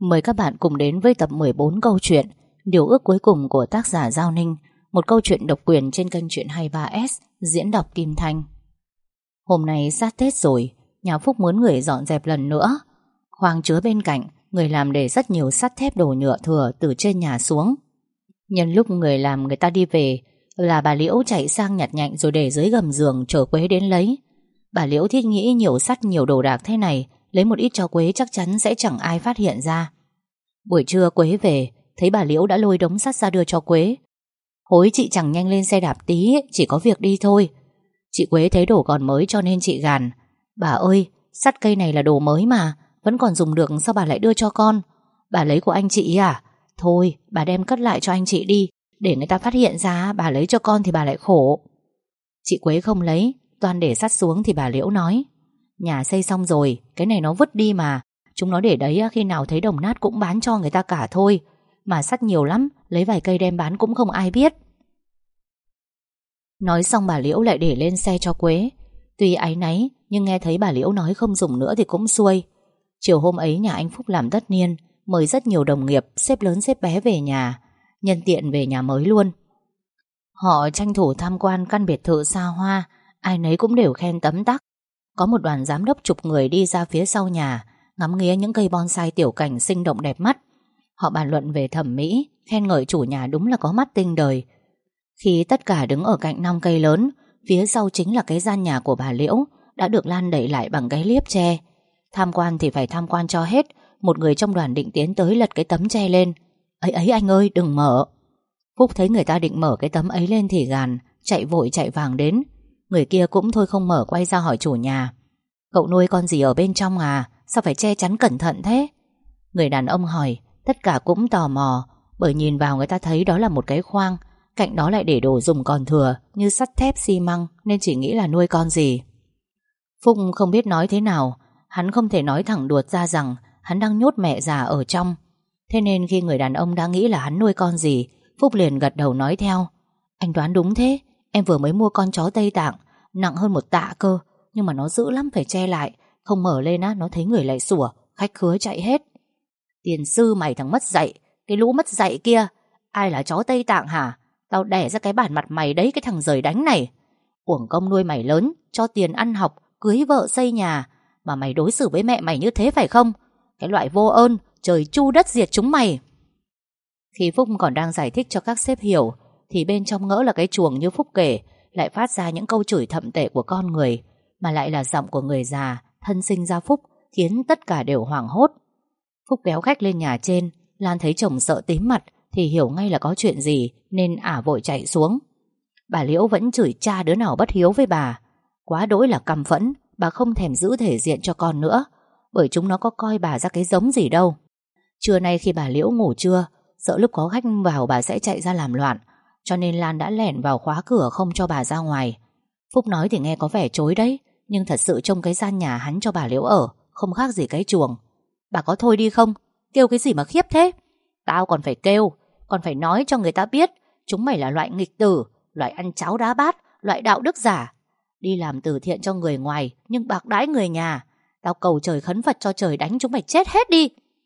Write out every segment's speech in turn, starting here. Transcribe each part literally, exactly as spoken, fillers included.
Mời các bạn cùng đến với tập mười bốn câu chuyện Điều ước cuối cùng của tác giả Giao Ninh, một câu chuyện độc quyền trên kênh Chuyện hai mươi ba ét, diễn đọc Kim Thanh. Hôm nay sát Tết rồi, nhà Phúc muốn người dọn dẹp lần nữa. Khoang chứa bên cạnh, người làm để rất nhiều sắt thép đồ nhựa thừa từ trên nhà xuống. Nhân lúc người làm người ta đi về, là bà Liễu chạy sang nhặt nhạnh rồi để dưới gầm giường chờ Quế đến lấy. Bà Liễu thiết nghĩ nhiều sắt nhiều đồ đạc thế này, lấy một ít cho Quế chắc chắn sẽ chẳng ai phát hiện ra. Buổi trưa Quế về, thấy bà Liễu đã lôi đống sắt ra đưa cho Quế. Hối chị chẳng nhanh lên xe đạp tí, chỉ có việc đi thôi. Chị Quế thấy đồ còn mới cho nên chị gàn: Bà ơi, sắt cây này là đồ mới mà, vẫn còn dùng được, sao bà lại đưa cho con? Bà lấy của anh chị à? Thôi, bà đem cất lại cho anh chị đi, để người ta phát hiện ra bà lấy cho con thì bà lại khổ. Chị Quế không lấy, toàn để sắt xuống thì bà Liễu nói: Nhà xây xong rồi, cái này nó vứt đi mà. Chúng nó để đấy khi nào thấy đồng nát cũng bán cho người ta cả thôi. Mà sắt nhiều lắm, lấy vài cây đem bán cũng không ai biết. Nói xong bà Liễu lại để lên xe cho Quế. Tuy áy náy, nhưng nghe thấy bà Liễu nói không dùng nữa thì cũng xuôi. Chiều hôm ấy nhà anh Phúc làm tất niên, mời rất nhiều đồng nghiệp, sếp lớn sếp bé về nhà, nhân tiện về nhà mới luôn. Họ tranh thủ tham quan căn biệt thự xa hoa, ai nấy cũng đều khen tấm tắc. Có một đoàn giám đốc chục người đi ra phía sau nhà, ngắm nghía những cây bonsai tiểu cảnh sinh động đẹp mắt. Họ bàn luận về thẩm mỹ, khen ngợi chủ nhà đúng là có mắt tinh đời. Khi tất cả đứng ở cạnh năm cây lớn, phía sau chính là cái gian nhà của bà Liễu, đã được lan đẩy lại bằng cái liếp tre. Tham quan thì phải tham quan cho hết. Một người trong đoàn định tiến tới lật cái tấm tre lên. Ấy ấy anh ơi, đừng mở. Phúc thấy người ta định mở cái tấm ấy lên thì gàn, chạy vội chạy vàng đến. Người kia cũng thôi không mở, quay ra hỏi chủ nhà: Cậu nuôi con gì ở bên trong à? Sao phải che chắn cẩn thận thế? Người đàn ông hỏi. Tất cả cũng tò mò, bởi nhìn vào người ta thấy đó là một cái khoang, cạnh đó lại để đồ dùng còn thừa như sắt thép xi măng, nên chỉ nghĩ là nuôi con gì. Phúc không biết nói thế nào. Hắn không thể nói thẳng đuột ra rằng hắn đang nhốt mẹ già ở trong. Thế nên khi người đàn ông đã nghĩ là hắn nuôi con gì, Phúc liền gật đầu nói theo: Anh đoán đúng thế. Em vừa mới mua con chó Tây Tạng, nặng hơn một tạ cơ, nhưng mà nó dữ lắm, phải che lại. Không mở lên á, nó thấy người lại sủa, khách khứa chạy hết. Tiền sư mày, thằng mất dạy, cái lũ mất dạy kia. Ai là chó Tây Tạng hả? Tao đẻ ra cái bản mặt mày đấy, cái thằng giời đánh này. Uổng công nuôi mày lớn, cho tiền ăn học, cưới vợ xây nhà, mà mày đối xử với mẹ mày như thế phải không? Cái loại vô ơn, trời chu đất diệt chúng mày. Khi Phúc còn đang giải thích cho các sếp hiểu, thì bên trong ngỡ là cái chuồng như Phúc kể lại phát ra những câu chửi thậm tệ của con người, mà lại là giọng của người già thân sinh ra Phúc, khiến tất cả đều hoảng hốt. Phúc kéo khách lên nhà trên. Lan thấy chồng sợ tím mặt thì hiểu ngay là có chuyện gì, nên ả vội chạy xuống. Bà Liễu vẫn chửi cha đứa nào bất hiếu với bà. Quá đỗi là căm phẫn, bà không thèm giữ thể diện cho con nữa, bởi chúng nó có coi bà ra cái giống gì đâu. Trưa nay khi bà Liễu ngủ trưa, sợ lúc có khách vào bà sẽ chạy ra làm loạn, cho nên Lan đã lẻn vào khóa cửa không cho bà ra ngoài. Phúc nói thì nghe có vẻ chối đấy, nhưng thật sự trong cái gian nhà hắn cho bà Liễu ở không khác gì cái chuồng. Bà có thôi đi không? Kêu cái gì mà khiếp thế? Tao còn phải kêu, còn phải nói cho người ta biết chúng mày là loại nghịch tử, loại ăn cháo đá bát, loại đạo đức giả. Đi làm từ thiện cho người ngoài nhưng bạc đãi người nhà. Tao cầu trời khấn Phật cho trời đánh chúng mày chết hết đi.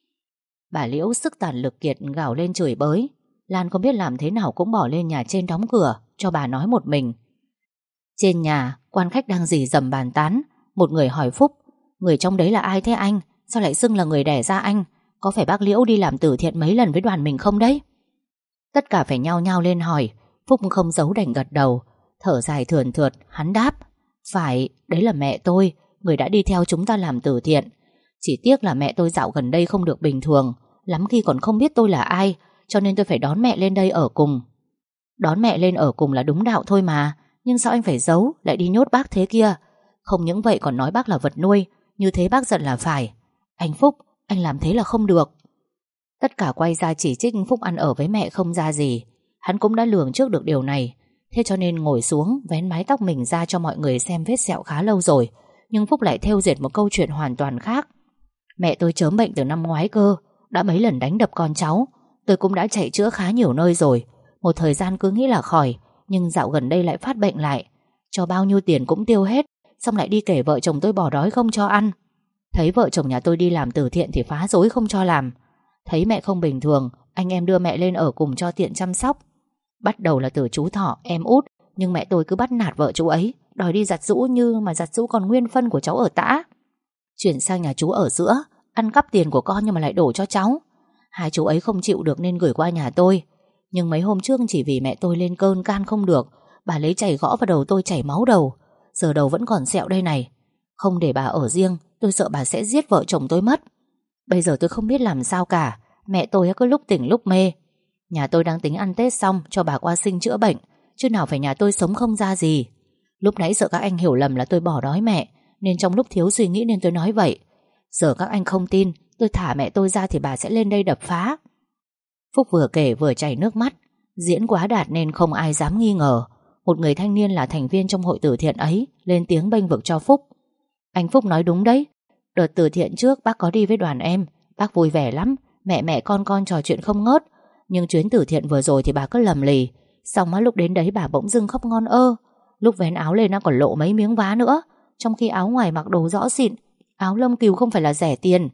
Bà Liễu sức tàn lực kiệt gào lên chửi bới. Lan không biết làm thế nào cũng bỏ lên nhà trên đóng cửa cho bà nói một mình. Trên nhà, quan khách đang rì rầm bàn tán. Một người hỏi Phúc: Người trong đấy là ai thế anh? Sao lại xưng là người đẻ ra anh? Có phải bác Liễu đi làm từ thiện mấy lần với đoàn mình không đấy? Tất cả phải nhao nhao lên hỏi. Phúc không giấu đành gật đầu. Thở dài thườn thượt, hắn đáp: Phải, đấy là mẹ tôi, người đã đi theo chúng ta làm từ thiện. Chỉ tiếc là mẹ tôi dạo gần đây không được bình thường, lắm khi còn không biết tôi là ai, cho nên tôi phải đón mẹ lên đây ở cùng. Đón mẹ lên ở cùng là đúng đạo thôi mà, nhưng sao anh phải giấu, lại đi nhốt bác thế kia? Không những vậy còn nói bác là vật nuôi, như thế bác giận là phải. Anh Phúc, anh làm thế là không được. Tất cả quay ra chỉ trích Phúc ăn ở với mẹ không ra gì. Hắn cũng đã lường trước được điều này, thế cho nên ngồi xuống vén mái tóc mình ra cho mọi người xem vết sẹo khá lâu rồi. Nhưng Phúc lại thêu dệt một câu chuyện hoàn toàn khác. Mẹ tôi chớm bệnh từ năm ngoái cơ, đã mấy lần đánh đập con cháu. Tôi cũng đã chạy chữa khá nhiều nơi rồi. Một thời gian cứ nghĩ là khỏi, nhưng dạo gần đây lại phát bệnh lại. Cho bao nhiêu tiền cũng tiêu hết, xong lại đi kể vợ chồng tôi bỏ đói không cho ăn. Thấy vợ chồng nhà tôi đi làm từ thiện thì phá rối không cho làm. Thấy mẹ không bình thường, anh em đưa mẹ lên ở cùng cho tiện chăm sóc. Bắt đầu là từ chú Thọ, em út, nhưng mẹ tôi cứ bắt nạt vợ chú ấy, đòi đi giặt giũ như mà giặt giũ còn nguyên phân của cháu ở tã. Chuyển sang nhà chú ở giữa, ăn cắp tiền của con nhưng mà lại đổ cho cháu. Hai chú ấy không chịu được nên gửi qua nhà tôi. Nhưng mấy hôm trước chỉ vì mẹ tôi lên cơn can không được, bà lấy chày gõ vào đầu tôi chảy máu đầu. Giờ đầu vẫn còn sẹo đây này. Không để bà ở riêng, tôi sợ bà sẽ giết vợ chồng tôi mất. Bây giờ tôi không biết làm sao cả. Mẹ tôi cứ lúc tỉnh lúc mê. Nhà tôi đang tính ăn Tết xong cho bà qua sinh chữa bệnh, chứ nào phải nhà tôi sống không ra gì. Lúc nãy sợ các anh hiểu lầm là tôi bỏ đói mẹ, nên trong lúc thiếu suy nghĩ nên tôi nói vậy. Giờ các anh không tin, tôi thả mẹ tôi ra thì bà sẽ lên đây đập phá. Phúc vừa kể vừa chảy nước mắt. Diễn quá đạt nên không ai dám nghi ngờ. Một người thanh niên là thành viên trong hội từ thiện ấy lên tiếng bênh vực cho Phúc. Anh Phúc nói đúng đấy. Đợt từ thiện trước bác có đi với đoàn em, bác vui vẻ lắm, mẹ mẹ con con trò chuyện không ngớt. Nhưng chuyến từ thiện vừa rồi thì bà cứ lầm lì. Xong á lúc đến đấy bà bỗng dưng khóc ngon ơ. Lúc vén áo lên nó còn lộ mấy miếng vá nữa, trong khi áo ngoài mặc đồ rõ xịn. Áo lông cừu không phải là rẻ tiền.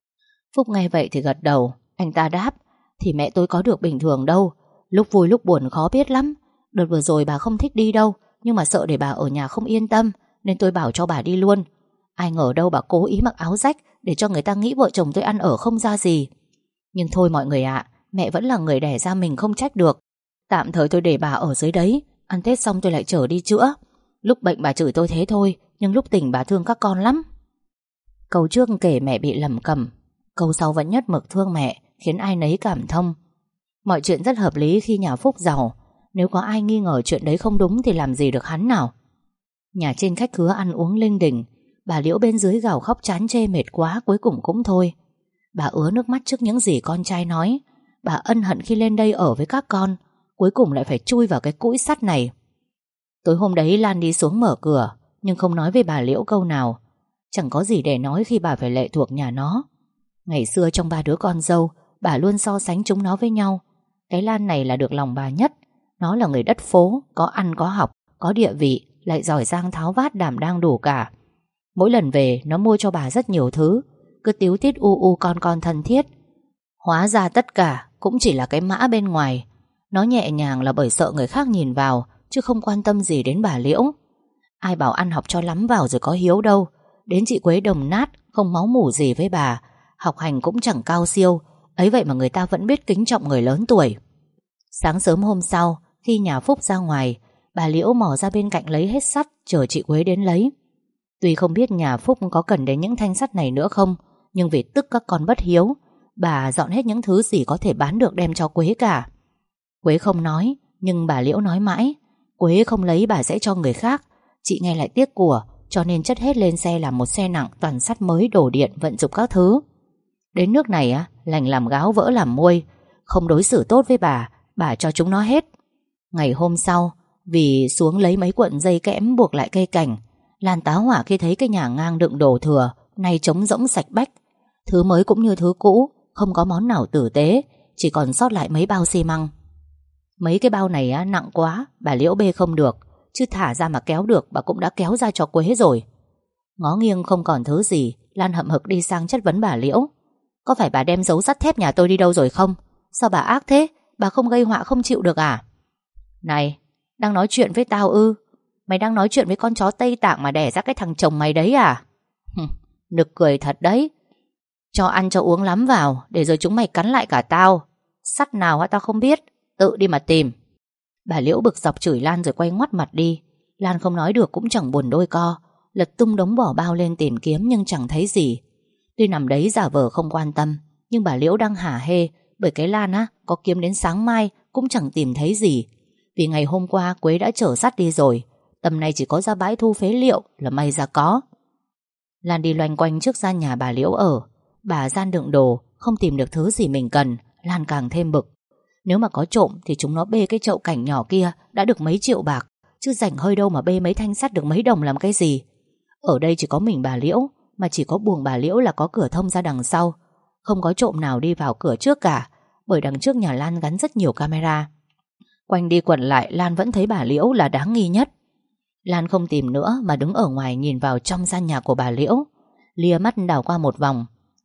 Phúc nghe vậy thì gật đầu. Anh ta đáp: thì mẹ tôi có được bình thường đâu, lúc vui lúc buồn khó biết lắm. Đợt vừa rồi bà không thích đi đâu, nhưng mà sợ để bà ở nhà không yên tâm, nên tôi bảo cho bà đi luôn. Ai ngờ đâu bà cố ý mặc áo rách để cho người ta nghĩ vợ chồng tôi ăn ở không ra gì. Nhưng thôi mọi người ạ, mẹ vẫn là người đẻ ra mình, không trách được. Tạm thời tôi để bà ở dưới đấy, ăn Tết xong tôi lại chở đi chữa. Lúc bệnh bà chửi tôi thế thôi, nhưng lúc tỉnh bà thương các con lắm. Câu trước kể mẹ bị lẩm cẩm, câu sau vẫn nhất mực thương mẹ, khiến ai nấy cảm thông. Mọi chuyện rất hợp lý khi nhà Phúc giàu. Nếu có ai nghi ngờ chuyện đấy không đúng thì làm gì được hắn nào. Nhà trên khách khứa ăn uống linh đình. Bà Liễu bên dưới gào khóc chán chê mệt quá, cuối cùng cũng thôi. Bà ứa nước mắt trước những gì con trai nói. Bà ân hận khi lên đây ở với các con, cuối cùng lại phải chui vào cái cũi sắt này. Tối hôm đấy Lan đi xuống mở cửa, nhưng không nói với bà Liễu câu nào. Chẳng có gì để nói khi bà phải lệ thuộc nhà nó. Ngày xưa trong ba đứa con dâu, bà luôn so sánh chúng nó với nhau. Cái Lan này là được lòng bà nhất. Nó là người đất phố, có ăn có học, có địa vị, lại giỏi giang tháo vát đảm đang đủ cả. Mỗi lần về nó mua cho bà rất nhiều thứ, cứ tíu tít u u con con thân thiết. Hóa ra tất cả cũng chỉ là cái mã bên ngoài. Nó nhẹ nhàng là bởi sợ người khác nhìn vào, chứ không quan tâm gì đến bà Liễu. Ai bảo ăn học cho lắm vào rồi có hiếu đâu. Đến chị Quế đồng nát, không máu mủ gì với bà, học hành cũng chẳng cao siêu, ấy vậy mà người ta vẫn biết kính trọng người lớn tuổi. Sáng sớm hôm sau, khi nhà Phúc ra ngoài, bà Liễu mò ra bên cạnh lấy hết sắt, chờ chị Quế đến lấy. Tuy không biết nhà Phúc có cần đến những thanh sắt này nữa không, nhưng vì tức các con bất hiếu, bà dọn hết những thứ gì có thể bán được đem cho Quế cả. Quế không nói, nhưng bà Liễu nói mãi. Quế không lấy bà sẽ cho người khác. Chị nghe lại tiếc của, cho nên chất hết lên xe làm một xe nặng toàn sắt mới, đồ điện, vận dụng các thứ. Đến nước này á, lành làm gáo vỡ làm muôi. Không đối xử tốt với bà, bà cho chúng nó hết. Ngày hôm sau, vì xuống lấy mấy cuộn dây kẽm buộc lại cây cảnh, Lan tá hỏa khi thấy cái nhà ngang đựng đồ thừa nay trống rỗng sạch bách. Thứ mới cũng như thứ cũ, không có món nào tử tế, chỉ còn sót lại mấy bao xi măng. Mấy cái bao này á, nặng quá, bà Liễu bê không được, chứ thả ra mà kéo được bà cũng đã kéo ra cho Quế rồi. Ngó nghiêng không còn thứ gì, Lan hậm hực đi sang chất vấn bà Liễu. Có phải bà đem dấu sắt thép nhà tôi đi đâu rồi không? Sao bà ác thế? Bà không gây họa không chịu được à? Này, đang nói chuyện với tao ư? Mày đang nói chuyện với con chó Tây Tạng mà đẻ ra cái thằng chồng mày đấy à? Nực cười thật đấy. Cho ăn cho uống lắm vào, để rồi chúng mày cắn lại cả tao. Sắt nào á tao không biết, tự đi mà tìm. Bà Liễu bực dọc chửi Lan rồi quay ngoắt mặt đi. Lan không nói được cũng chẳng buồn đôi co, lật tung đống vỏ bao lên tìm kiếm nhưng chẳng thấy gì. Tuy nằm đấy giả vờ không quan tâm, nhưng bà Liễu đang hả hê, bởi cái Lan á có kiếm đến sáng mai cũng chẳng tìm thấy gì. Vì ngày hôm qua Quế đã chở sắt đi rồi, tầm này chỉ có ra bãi thu phế liệu là may ra có. Lan đi loanh quanh trước gian nhà bà Liễu ở. Bà gian đựng đồ, không tìm được thứ gì mình cần, Lan càng thêm bực. Nếu mà có trộm thì chúng nó bê cái chậu cảnh nhỏ kia đã được mấy triệu bạc, chứ rảnh hơi đâu mà bê mấy thanh sắt được mấy đồng làm cái gì. Ở đây chỉ có mình bà Liễu, mà chỉ có buồng bà Liễu là có cửa thông ra đằng sau. Không có trộm nào đi vào cửa trước cả, bởi đằng trước nhà Lan gắn rất nhiều camera. Quanh đi quẩn lại Lan vẫn thấy bà Liễu là đáng nghi nhất. Lan không tìm nữa mà đứng ở ngoài nhìn vào trong gian nhà của bà Liễu. Lia mắt đảo qua một vòng,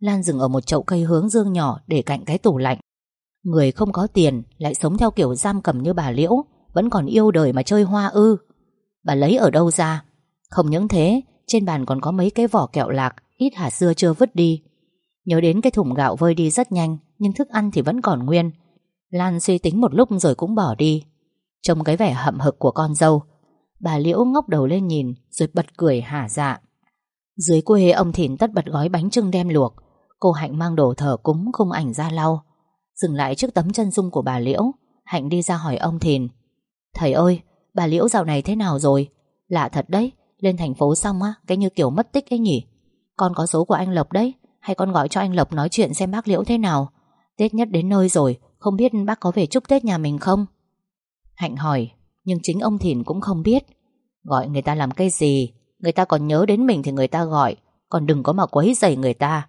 Lan dừng ở một chậu cây hướng dương nhỏ để cạnh cái tủ lạnh. Người không có tiền lại sống theo kiểu giam cầm như bà Liễu, vẫn còn yêu đời mà chơi hoa ư? Bà lấy ở đâu ra? Không những thế, trên bàn còn có mấy cái vỏ kẹo lạc, ít hạt dưa chưa vứt đi. Nhớ đến cái thùng gạo vơi đi rất nhanh, nhưng thức ăn thì vẫn còn nguyên. Lan suy tính một lúc rồi cũng bỏ đi. Trông cái vẻ hậm hực của con dâu, bà Liễu ngóc đầu lên nhìn rồi bật cười hả dạ. Dưới quê ông Thìn tất bật gói bánh chưng đem luộc. Cô Hạnh mang đồ thờ cúng khung ảnh ra lau. Dừng lại trước tấm chân dung của bà Liễu, Hạnh đi ra hỏi ông Thìn: Thầy ơi, bà Liễu dạo này thế nào rồi? Lạ thật đấy, lên thành phố xong á, cái như kiểu mất tích ấy nhỉ. Con có số của anh Lộc đấy, hay con gọi cho anh Lộc nói chuyện xem bác Liễu thế nào. Tết nhất đến nơi rồi, không biết bác có về chúc Tết nhà mình không? Hạnh hỏi, nhưng chính ông Thìn cũng không biết. Gọi người ta làm cái gì? Người ta còn nhớ đến mình thì người ta gọi, còn đừng có mà quấy rầy người ta.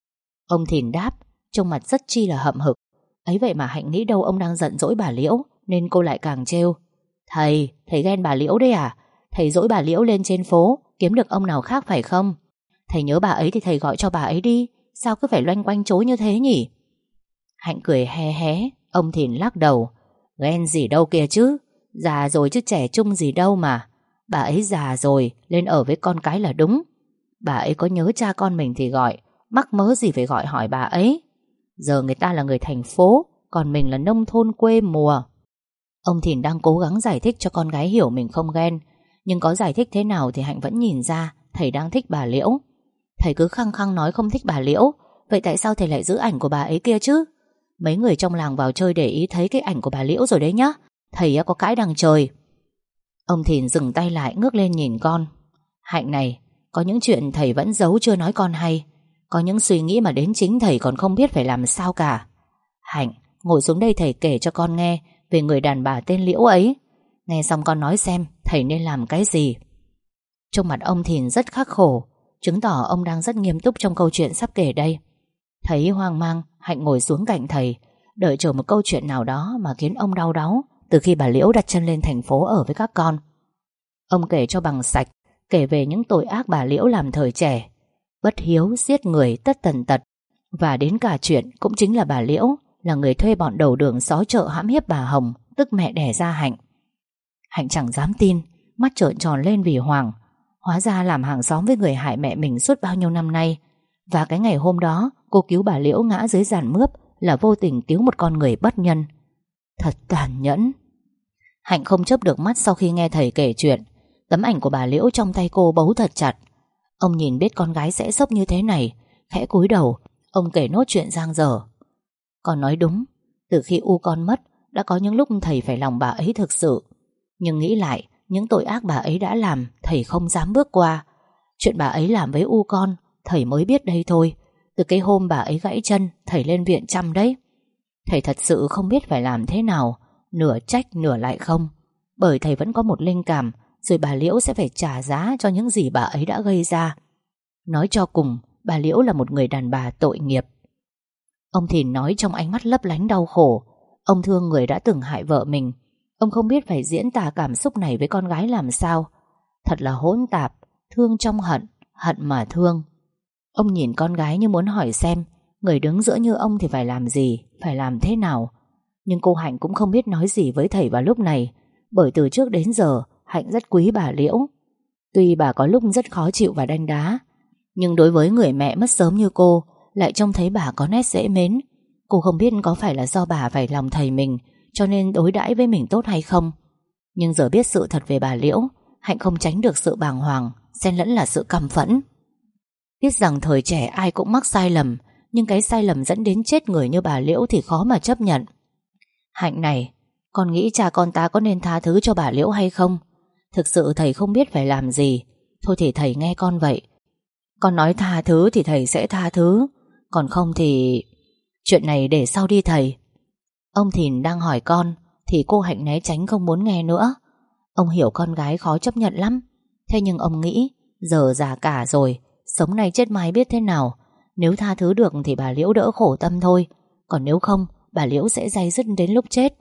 Ông Thìn đáp, trông mặt rất chi là hậm hực. Ấy vậy mà Hạnh nghĩ đâu ông đang giận dỗi bà Liễu, nên cô lại càng trêu. Thầy, thầy ghen bà Liễu đấy à? Thầy dỗi bà Liễu lên trên phố, kiếm được ông nào khác phải không? Thầy nhớ bà ấy thì thầy gọi cho bà ấy đi, sao cứ phải loanh quanh chối như thế nhỉ? Hạnh cười hé hé. Ông Thìn lắc đầu. Ghen gì đâu kìa chứ, già rồi chứ trẻ trung gì đâu mà. Bà ấy già rồi, lên ở với con cái là đúng. Bà ấy có nhớ cha con mình thì gọi, mắc mớ gì phải gọi hỏi bà ấy. Giờ người ta là người thành phố, còn mình là nông thôn quê mùa. Ông Thìn đang cố gắng giải thích cho con gái hiểu mình không ghen, nhưng có giải thích thế nào thì Hạnh vẫn nhìn ra thầy đang thích bà Liễu. Thầy cứ khăng khăng nói không thích bà Liễu, vậy tại sao thầy lại giữ ảnh của bà ấy kia chứ? Mấy người trong làng vào chơi để ý thấy cái ảnh của bà Liễu rồi đấy nhá. Thầy có cãi đằng trời. Ông Thìn dừng tay lại, ngước lên nhìn con. Hạnh này, có những chuyện thầy vẫn giấu chưa nói con hay. Có những suy nghĩ mà đến chính thầy còn không biết phải làm sao cả. Hạnh, ngồi xuống đây thầy kể cho con nghe về người đàn bà tên Liễu ấy. Nghe xong con nói xem thầy nên làm cái gì. Trong mặt ông Thìn rất khắc khổ, chứng tỏ ông đang rất nghiêm túc trong câu chuyện sắp kể đây. Thấy hoang mang, Hạnh ngồi xuống cạnh thầy, đợi chờ một câu chuyện nào đó mà khiến ông đau đáu từ khi bà Liễu đặt chân lên thành phố ở với các con. Ông kể cho bằng sạch, kể về những tội ác bà Liễu làm thời trẻ, bất hiếu, giết người, tất tần tật. Và đến cả chuyện cũng chính là bà Liễu là người thuê bọn đầu đường xó chợ hãm hiếp bà Hồng, tức mẹ đẻ ra Hạnh. Hạnh chẳng dám tin, mắt trợn tròn lên vì hoảng. Hóa ra làm hàng xóm với người hại mẹ mình suốt bao nhiêu năm nay. Và cái ngày hôm đó cô cứu bà Liễu ngã dưới giàn mướp là vô tình cứu một con người bất nhân. Thật tàn nhẫn. Hạnh không chớp được mắt sau khi nghe thầy kể chuyện. Tấm ảnh của bà Liễu trong tay cô bấu thật chặt. Ông nhìn biết con gái sẽ sốc như thế này, khẽ cúi đầu. Ông kể nốt chuyện dang dở. Con nói đúng, từ khi U con mất đã có những lúc thầy phải lòng bà ấy thực sự. Nhưng nghĩ lại, những tội ác bà ấy đã làm thầy không dám bước qua. Chuyện bà ấy làm với U con thầy mới biết đây thôi. Từ cái hôm bà ấy gãy chân, thầy lên viện chăm đấy. Thầy thật sự không biết phải làm thế nào, nửa trách nửa lại không. Bởi thầy vẫn có một linh cảm, rồi bà Liễu sẽ phải trả giá cho những gì bà ấy đã gây ra. Nói cho cùng, bà Liễu là một người đàn bà tội nghiệp. Ông Thìn nói trong ánh mắt lấp lánh đau khổ. Ông thương người đã từng hại vợ mình. Ông không biết phải diễn tả cảm xúc này với con gái làm sao. Thật là hỗn tạp, thương trong hận, hận mà thương. Ông nhìn con gái như muốn hỏi xem người đứng giữa như ông thì phải làm gì, phải làm thế nào. Nhưng cô Hạnh cũng không biết nói gì với thầy vào lúc này, bởi từ trước đến giờ Hạnh rất quý bà Liễu. Tuy bà có lúc rất khó chịu và đanh đá, nhưng đối với người mẹ mất sớm như cô lại trông thấy bà có nét dễ mến. Cô không biết có phải là do bà phải lòng thầy mình cho nên đối đãi với mình tốt hay không. Nhưng giờ biết sự thật về bà Liễu, Hạnh không tránh được sự bàng hoàng, xen lẫn là sự căm phẫn. Biết rằng thời trẻ ai cũng mắc sai lầm, nhưng cái sai lầm dẫn đến chết người như bà Liễu thì khó mà chấp nhận. Hạnh này, con nghĩ cha con ta có nên tha thứ cho bà Liễu hay không? Thực sự thầy không biết phải làm gì. Thôi thì thầy nghe con vậy. Con nói tha thứ thì thầy sẽ tha thứ, còn không thì... Chuyện này để sau đi thầy. Ông Thìn đang hỏi con thì cô Hạnh né tránh không muốn nghe nữa. Ông hiểu con gái khó chấp nhận lắm. Thế nhưng ông nghĩ giờ già cả rồi, sống này chết mai biết thế nào. Nếu tha thứ được thì bà Liễu đỡ khổ tâm thôi, còn nếu không bà Liễu sẽ day dứt đến lúc chết.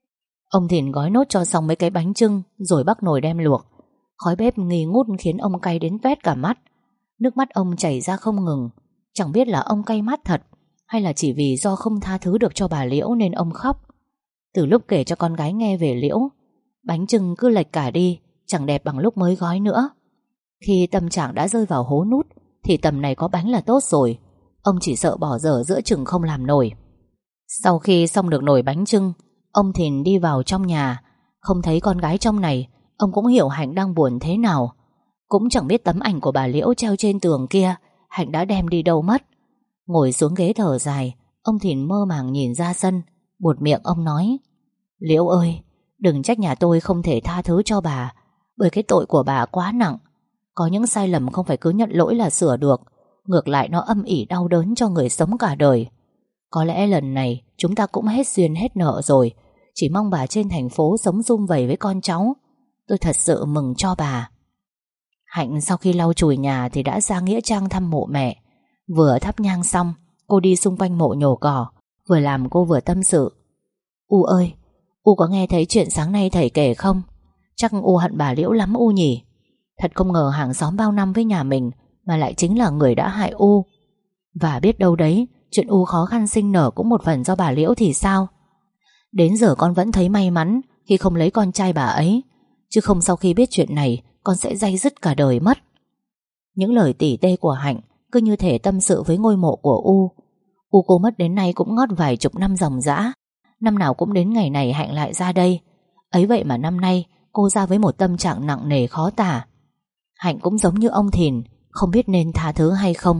Ông Thìn gói nốt cho xong mấy cái bánh chưng rồi bắc nồi đem luộc. Khói bếp nghi ngút khiến ông cay đến toét cả mắt. Nước mắt ông chảy ra không ngừng. Chẳng biết là ông cay mắt thật, hay là chỉ vì do không tha thứ được cho bà Liễu nên ông khóc. Từ lúc kể cho con gái nghe về Liễu, bánh chưng cứ lệch cả đi, chẳng đẹp bằng lúc mới gói nữa. Khi tâm trạng đã rơi vào hố nút thì tầm này có bánh là tốt rồi. Ông chỉ sợ bỏ dở giữa chừng không làm nổi. Sau khi xong được nồi bánh chưng, ông Thìn đi vào trong nhà. Không thấy con gái trong này, ông cũng hiểu Hạnh đang buồn thế nào. Cũng chẳng biết tấm ảnh của bà Liễu treo trên tường kia Hạnh đã đem đi đâu mất. Ngồi xuống ghế thở dài, ông Thìn mơ màng nhìn ra sân. Buột miệng ông nói: Liễu ơi, đừng trách nhà tôi không thể tha thứ cho bà, bởi cái tội của bà quá nặng. Có những sai lầm không phải cứ nhận lỗi là sửa được, ngược lại nó âm ỉ đau đớn cho người sống cả đời. Có lẽ lần này chúng ta cũng hết duyên hết nợ rồi. Chỉ mong bà trên thành phố sống sum vầy với con cháu. Tôi thật sự mừng cho bà. Hạnh sau khi lau chùi nhà thì đã ra nghĩa trang thăm mộ mẹ. Vừa thắp nhang xong, cô đi xung quanh mộ nhổ cỏ. Vừa làm cô vừa tâm sự: U ơi, U có nghe thấy chuyện sáng nay thầy kể không? Chắc U hận bà Liễu lắm U nhỉ. Thật không ngờ hàng xóm bao năm với nhà mình mà lại chính là người đã hại U. Và biết đâu đấy, chuyện U khó khăn sinh nở cũng một phần do bà Liễu thì sao? Đến giờ con vẫn thấy may mắn khi không lấy con trai bà ấy, chứ không sau khi biết chuyện này con sẽ day dứt cả đời mất. Những lời tỉ tê của Hạnh cứ như thể tâm sự với ngôi mộ của U. U cô mất đến nay cũng ngót vài chục năm ròng rã. Năm nào cũng đến ngày này Hạnh lại ra đây. Ấy vậy mà năm nay cô ra với một tâm trạng nặng nề khó tả. Hạnh cũng giống như ông Thìn, không biết nên tha thứ hay không.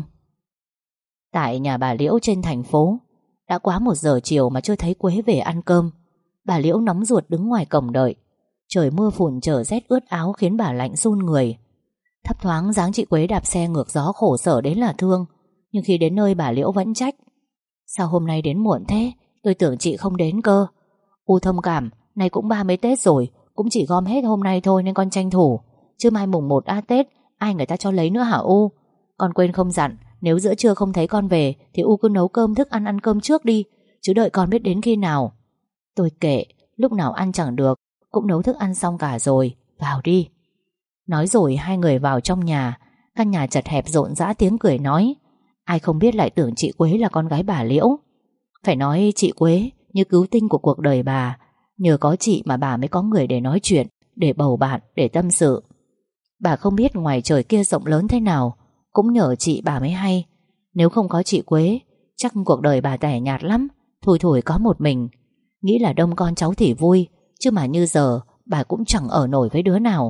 Tại nhà bà Liễu trên thành phố, đã quá một giờ chiều mà chưa thấy Quế về ăn cơm. Bà Liễu nóng ruột đứng ngoài cổng đợi. Trời mưa phùn trở rét ướt áo khiến bà lạnh run người. Thấp thoáng dáng chị Quế đạp xe ngược gió khổ sở đến là thương. Nhưng khi đến nơi bà Liễu vẫn trách: Sao hôm nay đến muộn thế? Tôi tưởng chị không đến cơ. U thông cảm, nay cũng ba mươi Tết rồi, cũng chỉ gom hết hôm nay thôi nên con tranh thủ. Chứ mai mùng một a Tết ai người ta cho lấy nữa hả U? Con quên không dặn, nếu giữa trưa không thấy con về thì U cứ nấu cơm thức ăn ăn cơm trước đi, chứ đợi con biết đến khi nào. Tôi kệ, lúc nào ăn chẳng được, cũng nấu thức ăn xong cả rồi, vào đi. Nói rồi hai người vào trong nhà. Căn nhà chật hẹp rộn rã tiếng cười nói. Ai không biết lại tưởng chị Quế là con gái bà Liễu. Phải nói chị Quế như cứu tinh của cuộc đời bà. Nhờ có chị mà bà mới có người để nói chuyện, để bầu bạn, để tâm sự. Bà không biết ngoài trời kia rộng lớn thế nào, cũng nhờ chị bà mới hay. Nếu không có chị Quế, chắc cuộc đời bà tẻ nhạt lắm, thủi thủi có một mình. Nghĩ là đông con cháu thì vui, chứ mà như giờ bà cũng chẳng ở nổi với đứa nào.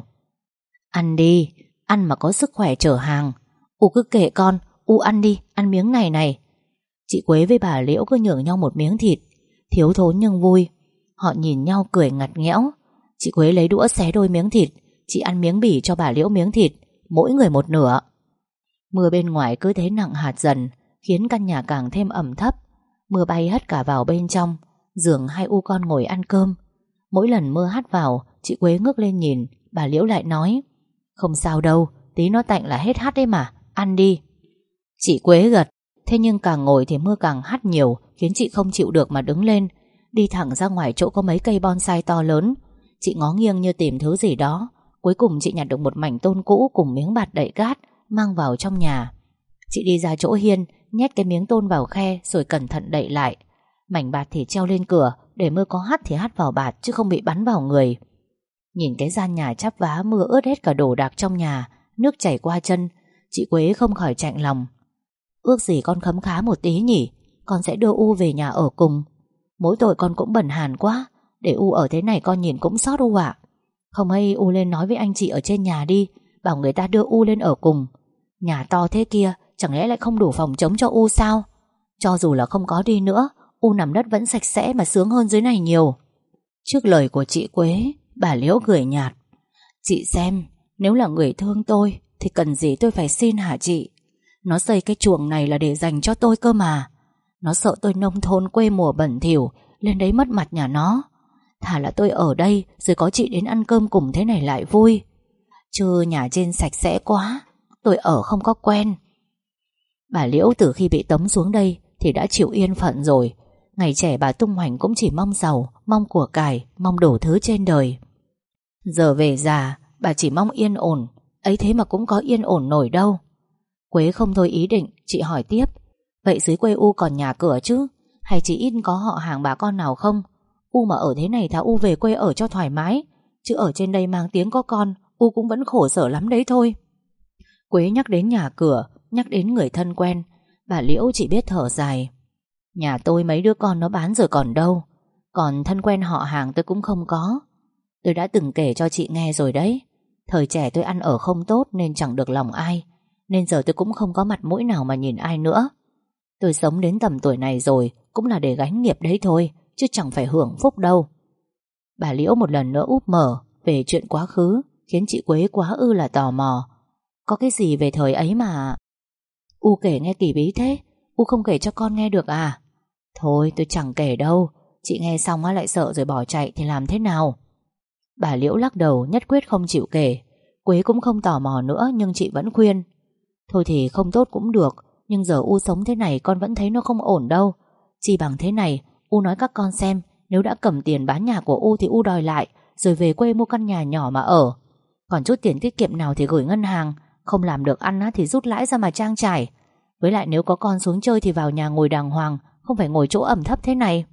Ăn đi, ăn mà có sức khỏe chở hàng. U cứ kệ con, U ăn đi, ăn miếng này này. Chị Quế với bà Liễu cứ nhường nhau một miếng thịt, thiếu thốn nhưng vui. Họ nhìn nhau cười ngặt nghẽo. Chị Quế lấy đũa xé đôi miếng thịt, chị ăn miếng bỉ cho bà Liễu miếng thịt, mỗi người một nửa. Mưa bên ngoài cứ thế nặng hạt dần, khiến căn nhà càng thêm ẩm thấp. Mưa bay hất cả vào bên trong. Giường hai U con ngồi ăn cơm. Mỗi lần mưa hắt vào, chị Quế ngước lên nhìn, bà Liễu lại nói: Không sao đâu, tí nó tạnh là hết hắt đấy mà, ăn đi. Chị Quế gật. Thế nhưng càng ngồi thì mưa càng hắt nhiều, khiến chị không chịu được mà đứng lên, đi thẳng ra ngoài chỗ có mấy cây bonsai to lớn. Chị ngó nghiêng như tìm thứ gì đó. Cuối cùng chị nhặt được một mảnh tôn cũ cùng miếng bạt đậy cát, mang vào trong nhà. Chị đi ra chỗ hiên, nhét cái miếng tôn vào khe rồi cẩn thận đậy lại. Mảnh bạt thì treo lên cửa, để mưa có hắt thì hắt vào bạt chứ không bị bắn vào người. Nhìn cái gian nhà chắp vá mưa ướt hết cả đồ đạc trong nhà, nước chảy qua chân, chị Quế không khỏi chạnh lòng. Ước gì con khấm khá một tí nhỉ, con sẽ đưa U về nhà ở cùng. Mỗi tội con cũng bẩn hàn quá, để U ở thế này con nhìn cũng xót U ạ. Không hay U lên nói với anh chị ở trên nhà đi, bảo người ta đưa U lên ở cùng. Nhà to thế kia, chẳng lẽ lại không đủ phòng chống cho U sao? Cho dù là không có đi nữa, U nằm đất vẫn sạch sẽ mà sướng hơn dưới này nhiều. Trước lời của chị Quế, bà Liễu cười nhạt. Chị xem, nếu là người thương tôi thì cần gì tôi phải xin hả chị? Nó xây cái chuồng này là để dành cho tôi cơ mà. Nó sợ tôi nông thôn quê mùa bẩn thỉu lên đấy mất mặt nhà nó. Thà là tôi ở đây rồi có chị đến ăn cơm cùng thế này lại vui. Chứ nhà trên sạch sẽ quá, tôi ở không có quen. Bà Liễu từ khi bị tống xuống đây thì đã chịu yên phận rồi. Ngày trẻ bà tung hoành cũng chỉ mong giàu, mong của cải, mong đủ thứ trên đời. Giờ về già, bà chỉ mong yên ổn. Ấy thế mà cũng có yên ổn nổi đâu. Quế không thôi ý định, chị hỏi tiếp. Vậy dưới quê U còn nhà cửa chứ? Hay chỉ ít có họ hàng bà con nào không? U mà ở thế này thà U về quê ở cho thoải mái, chứ ở trên đây mang tiếng có con, U cũng vẫn khổ sở lắm đấy thôi. Quế nhắc đến nhà cửa, nhắc đến người thân quen, bà Liễu chỉ biết thở dài. Nhà tôi mấy đứa con nó bán rồi còn đâu. Còn thân quen họ hàng tôi cũng không có. Tôi đã từng kể cho chị nghe rồi đấy. Thời trẻ tôi ăn ở không tốt nên chẳng được lòng ai, nên giờ tôi cũng không có mặt mũi nào mà nhìn ai nữa. Tôi sống đến tầm tuổi này rồi cũng là để gánh nghiệp đấy thôi, chứ chẳng phải hưởng phúc đâu. Bà Liễu một lần nữa úp mở về chuyện quá khứ, khiến chị Quế quá ư là tò mò. Có cái gì về thời ấy mà U kể nghe kỳ bí thế? U không kể cho con nghe được à? Thôi tôi chẳng kể đâu. Chị nghe xong á lại sợ rồi bỏ chạy thì làm thế nào? Bà Liễu lắc đầu nhất quyết không chịu kể. Quế cũng không tò mò nữa, nhưng chị vẫn khuyên. Thôi thì không tốt cũng được, nhưng giờ U sống thế này con vẫn thấy nó không ổn đâu. Chỉ bằng thế này, U nói các con xem, nếu đã cầm tiền bán nhà của U thì U đòi lại, rồi về quê mua căn nhà nhỏ mà ở. Còn chút tiền tiết kiệm nào thì gửi ngân hàng, không làm được ăn á thì rút lãi ra mà trang trải. Với lại nếu có con xuống chơi thì vào nhà ngồi đàng hoàng, không phải ngồi chỗ ẩm thấp thế này.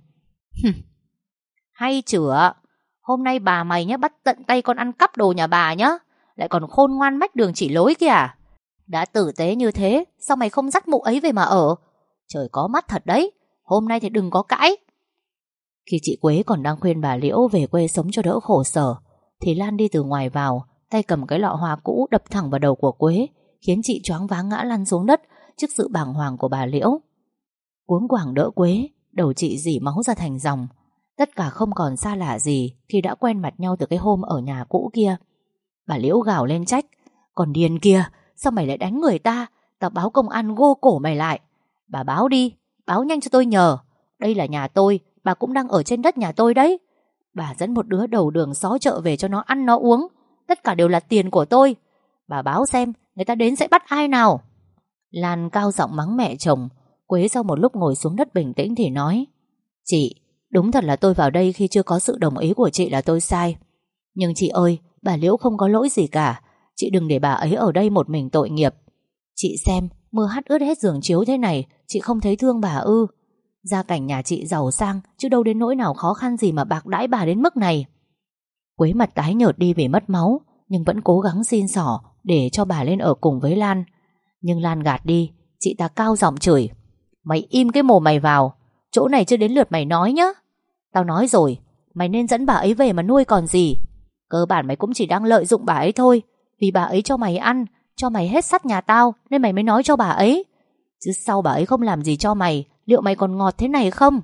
Hay chửa. Hôm nay bà mày nhá bắt tận tay con ăn cắp đồ nhà bà nhá, lại còn khôn ngoan mách đường chỉ lối kìa. Đã tử tế như thế, sao mày không dắt mụ ấy về mà ở? Trời có mắt thật đấy. Hôm nay thì đừng có cãi. Khi chị Quế còn đang khuyên bà Liễu về quê sống cho đỡ khổ sở, thì Lan đi từ ngoài vào, tay cầm cái lọ hoa cũ đập thẳng vào đầu của Quế, khiến chị choáng váng ngã lăn xuống đất trước sự bàng hoàng của bà Liễu. Cuống quàng đỡ Quế, đầu chị rỉ máu ra thành dòng. Tất cả không còn xa lạ gì khi đã quen mặt nhau từ cái hôm ở nhà cũ kia. Bà Liễu gào lên trách. Còn điên kia, sao mày lại đánh người ta? Tao báo công an gô cổ mày lại. Bà báo đi, báo nhanh cho tôi nhờ. Đây là nhà tôi, bà cũng đang ở trên đất nhà tôi đấy. Bà dẫn một đứa đầu đường xó chợ về cho nó ăn nó uống. Tất cả đều là tiền của tôi. Bà báo xem, người ta đến sẽ bắt ai nào? Lan cao giọng mắng mẹ chồng. Quế sau một lúc ngồi xuống đất bình tĩnh thì nói. Chị, đúng thật là tôi vào đây khi chưa có sự đồng ý của chị là tôi sai. Nhưng chị ơi, bà Liễu không có lỗi gì cả. Chị đừng để bà ấy ở đây một mình tội nghiệp. Chị xem, mưa hắt ướt hết giường chiếu thế này, chị không thấy thương bà ư? Gia cảnh nhà chị giàu sang, chứ đâu đến nỗi nào khó khăn gì mà bạc đãi bà đến mức này. Quế mặt tái nhợt đi vì mất máu, nhưng vẫn cố gắng xin xỏ để cho bà lên ở cùng với Lan. Nhưng Lan gạt đi. Chị ta cao giọng chửi. Mày im cái mồm mày vào. Chỗ này chưa đến lượt mày nói nhá. Tao nói rồi, mày nên dẫn bà ấy về mà nuôi còn gì. Cơ bản mày cũng chỉ đang lợi dụng bà ấy thôi. Vì bà ấy cho mày ăn, cho mày hết sắt nhà tao, nên mày mới nói cho bà ấy. Chứ sau bà ấy không làm gì cho mày, liệu mày còn ngọt thế này không?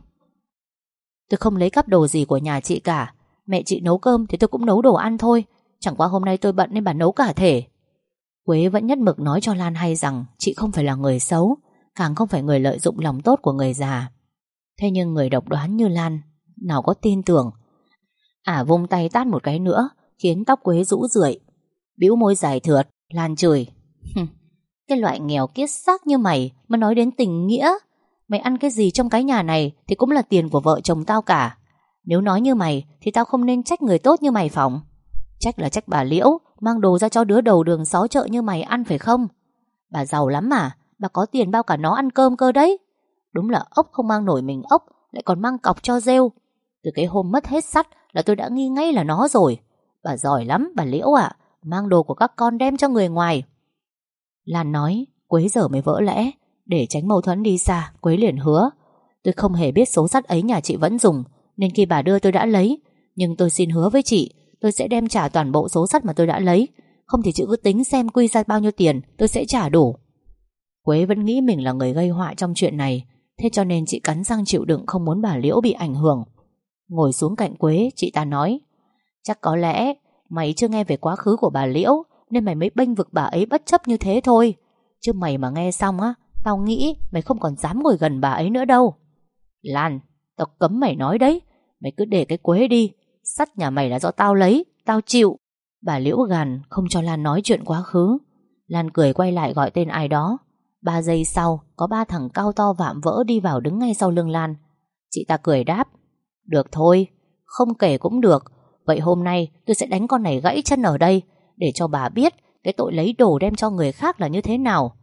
Tôi không lấy cắp đồ gì của nhà chị cả. Mẹ chị nấu cơm thì tôi cũng nấu đồ ăn thôi. Chẳng qua hôm nay tôi bận nên bà nấu cả thể. Quế vẫn nhất mực nói cho Lan hay rằng chị không phải là người xấu, càng không phải người lợi dụng lòng tốt của người già. Thế nhưng người độc đoán như Lan nào có tin tưởng. Ả vung tay tát một cái nữa, khiến tóc Quế rũ rượi. Bĩu môi dài thượt, Lan chửi. Cái loại nghèo kiết xác như mày mà nói đến tình nghĩa. Mày ăn cái gì trong cái nhà này thì cũng là tiền của vợ chồng tao cả. Nếu nói như mày thì tao không nên trách người tốt như mày phỏng. Trách là trách bà Liễu mang đồ ra cho đứa đầu đường xó chợ như mày ăn phải không? Bà giàu lắm mà, bà có tiền bao cả nó ăn cơm cơ đấy. Đúng là ốc không mang nổi mình ốc, lại còn mang cọc cho rêu. Từ cái hôm mất hết sắt là tôi đã nghi ngay là nó rồi. Bà giỏi lắm bà Liễu ạ, mang đồ của các con đem cho người ngoài. Lan nói. Quế giờ mới vỡ lẽ. Để tránh mâu thuẫn đi xa, Quế liền hứa. Tôi không hề biết số sắt ấy nhà chị vẫn dùng, nên khi bà đưa tôi đã lấy. Nhưng tôi xin hứa với chị, tôi sẽ đem trả toàn bộ số sắt mà tôi đã lấy. Không thì chị cứ tính xem quy ra bao nhiêu tiền, tôi sẽ trả đủ. Quế vẫn nghĩ mình là người gây họa trong chuyện này, thế cho nên chị cắn răng chịu đựng, không muốn bà Liễu bị ảnh hưởng. Ngồi xuống cạnh Quế, chị ta nói. Chắc có lẽ mày chưa nghe về quá khứ của bà Liễu, nên mày mới bênh vực bà ấy bất chấp như thế thôi. Chứ mày mà nghe xong á, tao nghĩ mày không còn dám ngồi gần bà ấy nữa đâu. Lan, tao cấm mày nói đấy. Mày cứ để cái Quế đi. Sắt nhà mày là do tao lấy, tao chịu. Bà Liễu gằn không cho Lan nói chuyện quá khứ. Lan cười quay lại gọi tên ai đó. Ba giây sau, có ba thằng cao to vạm vỡ đi vào đứng ngay sau lưng Lan. Chị ta cười đáp. Được thôi, không kể cũng được. Vậy hôm nay tôi sẽ đánh con này gãy chân ở đây, để cho bà biết cái tội lấy đồ đem cho người khác là như thế nào.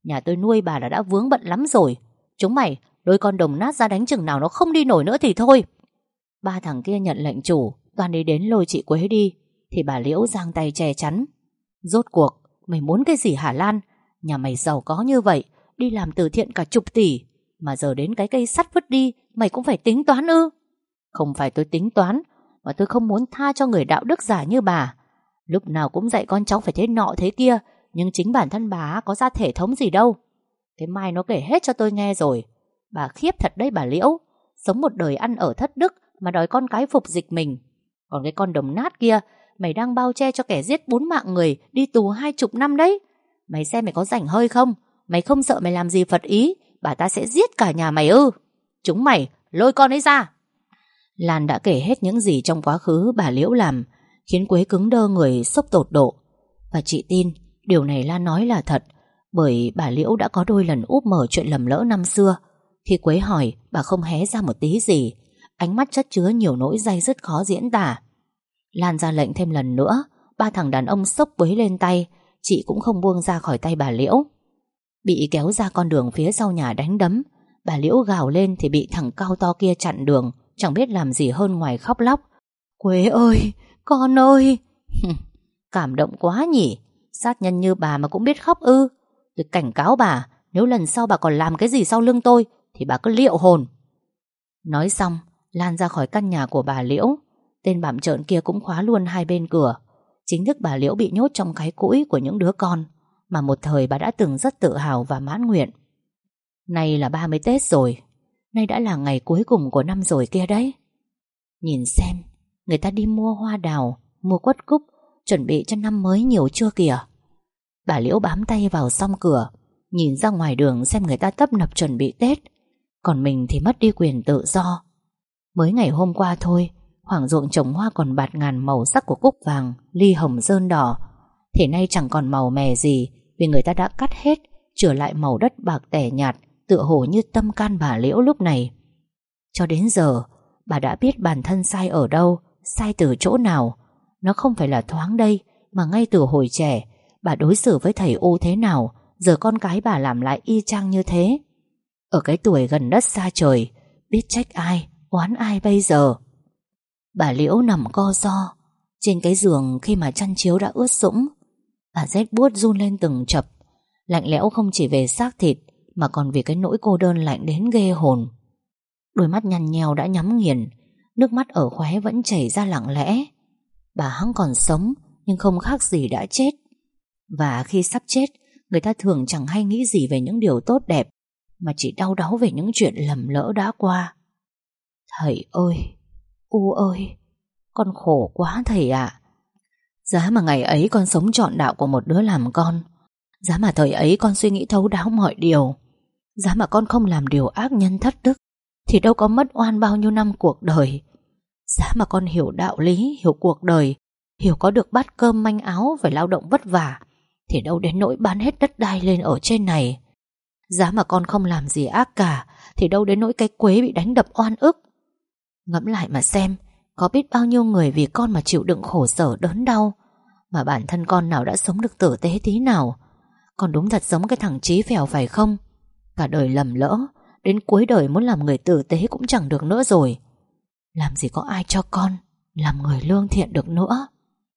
Nhà tôi nuôi bà là đã vướng bận lắm rồi. Chúng mày lôi con đồng nát ra đánh chừng nào nó không đi nổi nữa thì thôi. Ba thằng kia nhận lệnh chủ, toàn đi đến lôi chị Quế đi. Thì bà Liễu giang tay che chắn. Rốt cuộc mày muốn cái gì hả Lan? Nhà mày giàu có như vậy, đi làm từ thiện cả chục tỷ, mà giờ đến cái cây sắt vứt đi mày cũng phải tính toán ư? Không phải tôi tính toán, mà tôi không muốn tha cho người đạo đức giả như bà. Lúc nào cũng dạy con cháu phải thế nọ thế kia, nhưng chính bản thân bà có ra thể thống gì đâu. Cái Mai nó kể hết cho tôi nghe rồi. Bà khiếp thật đấy bà Liễu. Sống một đời ăn ở thất đức mà đòi con cái phục dịch mình. Còn cái con đồng nát kia, mày đang bao che cho kẻ giết bốn mạng người, đi tù hai chục năm đấy. Mày xem mày có rảnh hơi không? Mày không sợ mày làm gì Phật ý, bà ta sẽ giết cả nhà mày ư? Chúng mày lôi con ấy ra. Lan đã kể hết những gì trong quá khứ bà Liễu làm, khiến Quế cứng đơ người, sốc tột độ. Và chị tin điều này Lan nói là thật, bởi bà Liễu đã có đôi lần úp mở chuyện lầm lỡ năm xưa. Khi Quế hỏi, bà không hé ra một tí gì, ánh mắt chất chứa nhiều nỗi day dứt khó diễn tả. Lan ra lệnh thêm lần nữa. Ba thằng đàn ông xốc Quế lên tay, chị cũng không buông ra khỏi tay bà Liễu. Bị kéo ra con đường phía sau nhà đánh đấm, bà Liễu gào lên thì bị thằng cao to kia chặn đường, chẳng biết làm gì hơn ngoài khóc lóc. Quế ơi, con ơi. Cảm động quá nhỉ. Sát nhân như bà mà cũng biết khóc ư? Tôi cảnh cáo bà, nếu lần sau bà còn làm cái gì sau lưng tôi thì bà cứ liệu hồn. Nói xong, Lan ra khỏi căn nhà của bà Liễu. Tên bặm trợn kia cũng khóa luôn hai bên cửa. Chính thức bà Liễu bị nhốt trong cái cũi của những đứa con mà một thời bà đã từng rất tự hào và mãn nguyện. Nay là ba mươi Tết rồi. Nay đã là ngày cuối cùng của năm rồi kia đấy. Nhìn xem, người ta đi mua hoa đào, mua quất cúc, chuẩn bị cho năm mới nhiều chưa kìa. Bà Liễu bám tay vào song cửa, nhìn ra ngoài đường xem người ta tấp nập chuẩn bị Tết. Còn mình thì mất đi quyền tự do. Mới ngày hôm qua thôi, khoảng ruộng trồng hoa còn bạt ngàn màu sắc của cúc vàng, ly hồng rơn đỏ, thì nay chẳng còn màu mè gì, vì người ta đã cắt hết, trở lại màu đất bạc tẻ nhạt, tựa hồ như tâm can bà Liễu lúc này. Cho đến giờ, bà đã biết bản thân sai ở đâu, sai từ chỗ nào. Nó không phải là thoáng đây, mà ngay từ hồi trẻ, bà đối xử với thầy U thế nào, giờ con cái bà làm lại y chang như thế. Ở cái tuổi gần đất xa trời, biết trách ai, oán ai bây giờ. Bà Liễu nằm co ro trên cái giường khi mà chăn chiếu đã ướt sũng. Bà rét buốt run lên từng chập, lạnh lẽo không chỉ về xác thịt mà còn vì cái nỗi cô đơn lạnh đến ghê hồn. Đôi mắt nhăn nheo đã nhắm nghiền, nước mắt ở khóe vẫn chảy ra lặng lẽ. Bà hẵng còn sống, nhưng không khác gì đã chết. Và khi sắp chết, người ta thường chẳng hay nghĩ gì về những điều tốt đẹp, mà chỉ đau đáu về những chuyện lầm lỡ đã qua. Thầy ơi, U ơi, con khổ quá thầy ạ. Giá mà ngày ấy con sống trọn đạo của một đứa làm con, giá mà thời ấy con suy nghĩ thấu đáo mọi điều, giá mà con không làm điều ác nhân thất đức, thì đâu có mất oan bao nhiêu năm cuộc đời. Giá mà con hiểu đạo lý, hiểu cuộc đời, hiểu có được bát cơm manh áo phải lao động vất vả, thì đâu đến nỗi bán hết đất đai lên ở trên này. Giá mà con không làm gì ác cả, thì đâu đến nỗi cái Quế bị đánh đập oan ức. Ngẫm lại mà xem, có biết bao nhiêu người vì con mà chịu đựng khổ sở đớn đau, mà bản thân con nào đã sống được tử tế tí nào. Con đúng thật giống cái thằng Chí Phèo phải không? Cả đời lầm lỡ, đến cuối đời muốn làm người tử tế cũng chẳng được nữa rồi. Làm gì có ai cho con làm người lương thiện được nữa.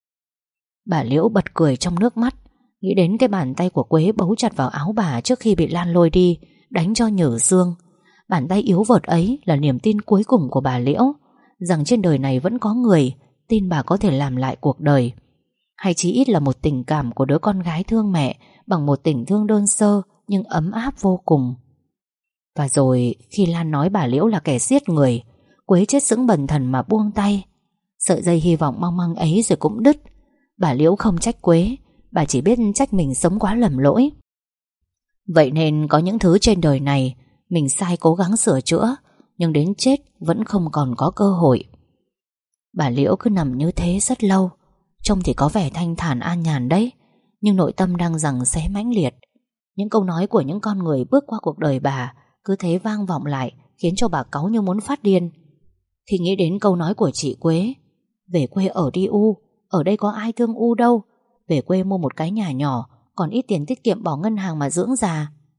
Bà Liễu bật cười trong nước mắt, nghĩ đến cái bàn tay của Quế bấu chặt vào áo bà trước khi bị Lan lôi đi, đánh cho nhử xương. Bàn tay yếu vợt ấy là niềm tin cuối cùng của bà Liễu, rằng trên đời này vẫn có người tin bà có thể làm lại cuộc đời, hay chí ít là một tình cảm của đứa con gái thương mẹ bằng một tình thương đơn sơ nhưng ấm áp vô cùng. Và rồi khi Lan nói bà Liễu là kẻ giết người, Quế chết sững bần thần mà buông tay. Sợi dây hy vọng mong manh ấy rồi cũng đứt. Bà Liễu không trách Quế, bà chỉ biết trách mình sống quá lầm lỗi. Vậy nên có những thứ trên đời này mình sai cố gắng sửa chữa, nhưng đến chết vẫn không còn có cơ hội. Bà Liễu cứ nằm như thế rất lâu, trông thì có vẻ thanh thản an nhàn đấy, nhưng nội tâm đang giằng xé mãnh liệt. Những câu nói của những con người bước qua cuộc đời bà cứ thế vang vọng lại, khiến cho bà cáu như muốn phát điên. Khi nghĩ đến câu nói của chị Quế: về quê ở đi U, ở đây có ai thương U đâu, về quê mua một cái nhà nhỏ, còn ít tiền tiết kiệm bỏ ngân hàng mà dưỡng già.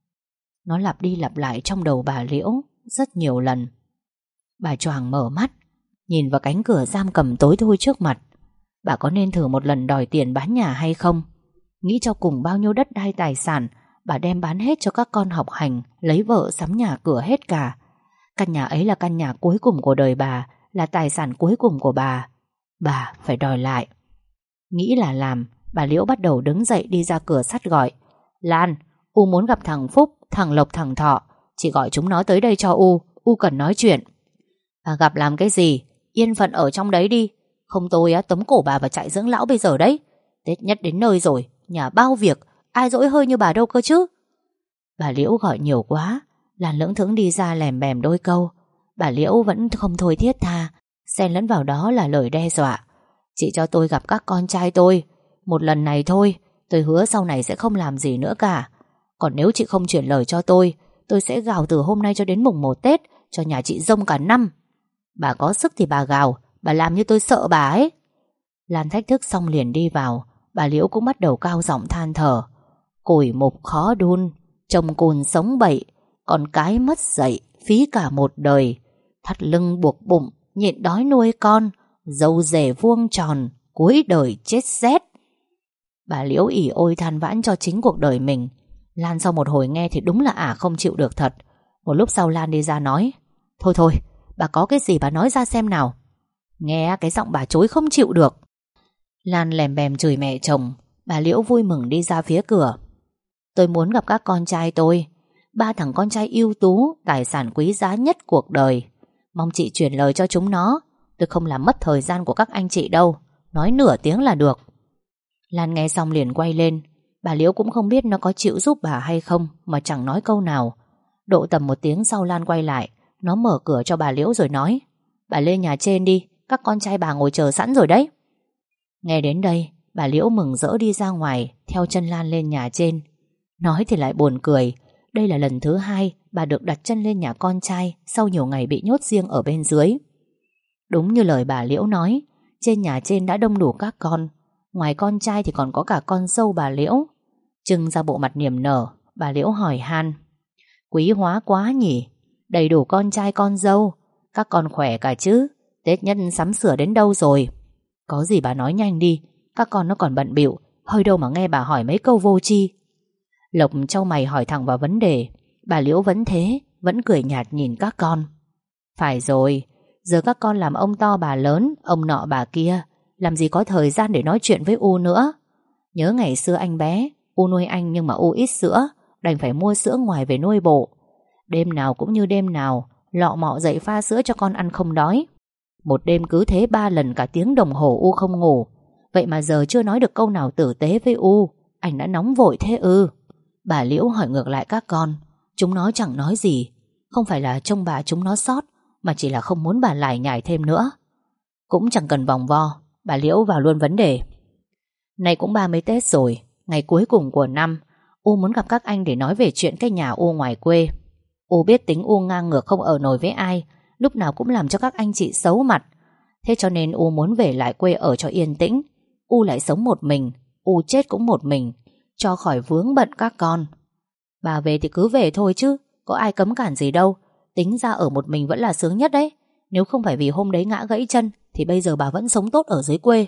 Nó lặp đi lặp lại trong đầu bà Liễu rất nhiều lần. Bà choàng mở mắt, nhìn vào cánh cửa giam cầm tối thui trước mặt. Bà có nên thử một lần đòi tiền bán nhà hay không? Nghĩ cho cùng bao nhiêu đất đai tài sản bà đem bán hết cho các con học hành, lấy vợ sắm nhà cửa hết cả. Căn nhà ấy là căn nhà cuối cùng của đời bà, là tài sản cuối cùng của bà. Bà phải đòi lại. Nghĩ là làm, bà Liễu bắt đầu đứng dậy đi ra cửa sắt gọi: Lan, U muốn gặp thằng Phúc, thằng Lộc, thằng Thọ. Chị gọi chúng nó tới đây cho U, U cần nói chuyện. Bà gặp làm cái gì? Yên phận ở trong đấy đi. Không tôi á tống cổ bà vào trại dưỡng lão bây giờ đấy. Tết nhất đến nơi rồi, nhà bao việc, ai dỗi hơi như bà đâu cơ chứ. Bà Liễu gọi nhiều quá, Lan lững thững đi ra lèm bèm đôi câu. Bà Liễu vẫn không thôi thiết tha, xen lẫn vào đó là lời đe dọa. Chị cho tôi gặp các con trai tôi, một lần này thôi. Tôi hứa sau này sẽ không làm gì nữa cả. Còn nếu chị không chuyển lời cho tôi, tôi sẽ gào từ hôm nay cho đến mùng một Tết, cho nhà chị rông cả năm. Bà có sức thì bà gào, bà làm như tôi sợ bà ấy. Lan thách thức xong liền đi vào. Bà Liễu cũng bắt đầu cao giọng than thở: Củi mục khó đun, chồng cùn sống bậy, con cái mất dạy, phí cả một đời. Thắt lưng buộc bụng, nhịn đói nuôi con, dâu rể vuông tròn, cuối đời chết rét. Bà Liễu ỉ ôi than vãn cho chính cuộc đời mình. Lan sau một hồi nghe thì đúng là ả không chịu được thật. Một lúc sau Lan đi ra nói: Thôi thôi, bà có cái gì bà nói ra xem nào. Nghe cái giọng bà chối không chịu được. Lan lèm bèm chửi mẹ chồng. Bà Liễu vui mừng đi ra phía cửa. Tôi muốn gặp các con trai tôi, ba thằng con trai ưu tú, tài sản quý giá nhất cuộc đời. Mong chị truyền lời cho chúng nó. Tôi không làm mất thời gian của các anh chị đâu, nói nửa tiếng là được. Lan nghe xong liền quay lên. Bà Liễu cũng không biết nó có chịu giúp bà hay không, mà chẳng nói câu nào. Độ tầm một tiếng sau Lan quay lại. Nó mở cửa cho bà Liễu rồi nói: Bà lên nhà trên đi, các con trai bà ngồi chờ sẵn rồi đấy. Nghe đến đây, bà Liễu mừng rỡ đi ra ngoài, theo chân Lan lên nhà trên. Nói thì lại buồn cười. Đây là lần thứ hai bà được đặt chân lên nhà con trai sau nhiều ngày bị nhốt riêng ở bên dưới. Đúng như lời bà Liễu nói, trên nhà trên đã đông đủ các con. Ngoài con trai thì còn có cả con dâu bà Liễu. Trưng ra bộ mặt niềm nở, bà Liễu hỏi han: Quý hóa quá nhỉ, đầy đủ con trai con dâu. Các con khỏe cả chứ? Tết nhất sắm sửa đến đâu rồi? Có gì bà nói nhanh đi, các con nó còn bận bịu, hơi đâu mà nghe bà hỏi mấy câu vô tri. Lộc trao mày hỏi thẳng vào vấn đề. Bà Liễu vẫn thế, vẫn cười nhạt nhìn các con. Phải rồi, giờ các con làm ông to bà lớn, ông nọ bà kia, làm gì có thời gian để nói chuyện với U nữa. Nhớ ngày xưa anh bé, U nuôi anh nhưng mà U ít sữa, đành phải mua sữa ngoài về nuôi bộ. Đêm nào cũng như đêm nào, lọ mọ dậy pha sữa cho con ăn không đói. Một đêm cứ thế ba lần cả tiếng đồng hồ U không ngủ. Vậy mà giờ chưa nói được câu nào tử tế với U, anh đã nóng vội thế ư? Bà Liễu hỏi ngược lại các con. Chúng nó chẳng nói gì. Không phải là trông bà chúng nó sót, mà chỉ là không muốn bà lải nhải thêm nữa. Cũng chẳng cần vòng vo, bà Liễu vào luôn vấn đề. Nay cũng ba mươi Tết rồi, ngày cuối cùng của năm. U muốn gặp các anh để nói về chuyện cái nhà U ngoài quê. U biết tính U ngang ngược không ở nổi với ai, lúc nào cũng làm cho các anh chị xấu mặt. Thế cho nên U muốn về lại quê ở cho yên tĩnh. U lại sống một mình, U chết cũng một mình, cho khỏi vướng bận các con. Bà về thì cứ về thôi chứ, có ai cấm cản gì đâu. Tính ra ở một mình vẫn là sướng nhất đấy. Nếu không phải vì hôm đấy ngã gãy chân thì bây giờ bà vẫn sống tốt ở dưới quê.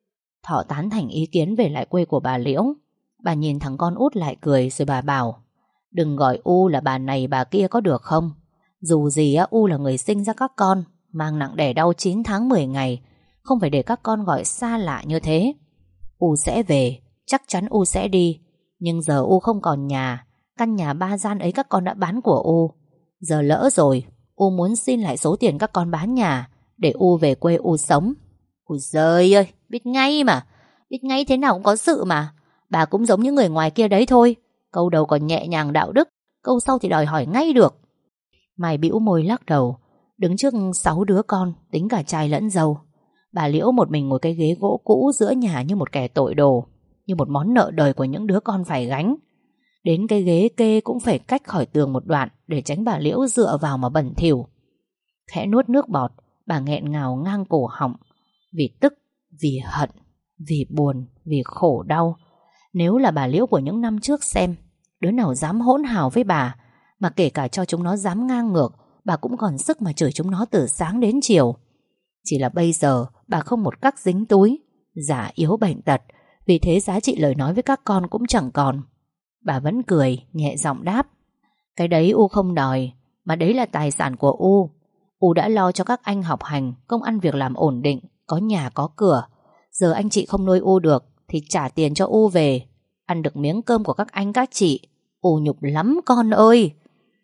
Thọ tán thành ý kiến về lại quê của bà Liễu. Bà nhìn thằng con út lại cười rồi bà bảo: Đừng gọi U là bà này bà kia có được không? Dù gì á, U là người sinh ra các con, mang nặng đẻ đau chín tháng mười ngày. Không phải để các con gọi xa lạ như thế. U sẽ về, chắc chắn U sẽ đi. Nhưng giờ U không còn nhà. Căn nhà ba gian ấy các con đã bán của U. Giờ lỡ rồi, U muốn xin lại số tiền các con bán nhà, để U về quê U sống. Ôi giời ơi, biết ngay mà. Biết ngay thế nào cũng có sự mà. Bà cũng giống như người ngoài kia đấy thôi. Câu đầu còn nhẹ nhàng đạo đức, câu sau thì đòi hỏi ngay được. Mai bĩu môi lắc đầu. Đứng trước sáu đứa con, tính cả trai lẫn dâu, bà Liễu một mình ngồi cái ghế gỗ cũ giữa nhà như một kẻ tội đồ, như một món nợ đời của những đứa con phải gánh. Đến cái ghế kê cũng phải cách khỏi tường một đoạn, để tránh bà Liễu dựa vào mà bẩn thỉu. Khẽ nuốt nước bọt, bà nghẹn ngào ngang cổ họng. Vì tức, vì hận, vì buồn, vì khổ đau. Nếu là bà Liễu của những năm trước xem, đứa nào dám hỗn hào với bà. Mà kể cả cho chúng nó dám ngang ngược, bà cũng còn sức mà chửi chúng nó từ sáng đến chiều. Chỉ là bây giờ bà không một cách dính túi, già yếu bệnh tật, vì thế giá trị lời nói với các con cũng chẳng còn. Bà vẫn cười, nhẹ giọng đáp: Cái đấy U không đòi, mà đấy là tài sản của U. U đã lo cho các anh học hành, công ăn việc làm ổn định, có nhà có cửa. Giờ anh chị không nuôi U được thì trả tiền cho U về, ăn được miếng cơm của các anh các chị. U nhục lắm con ơi.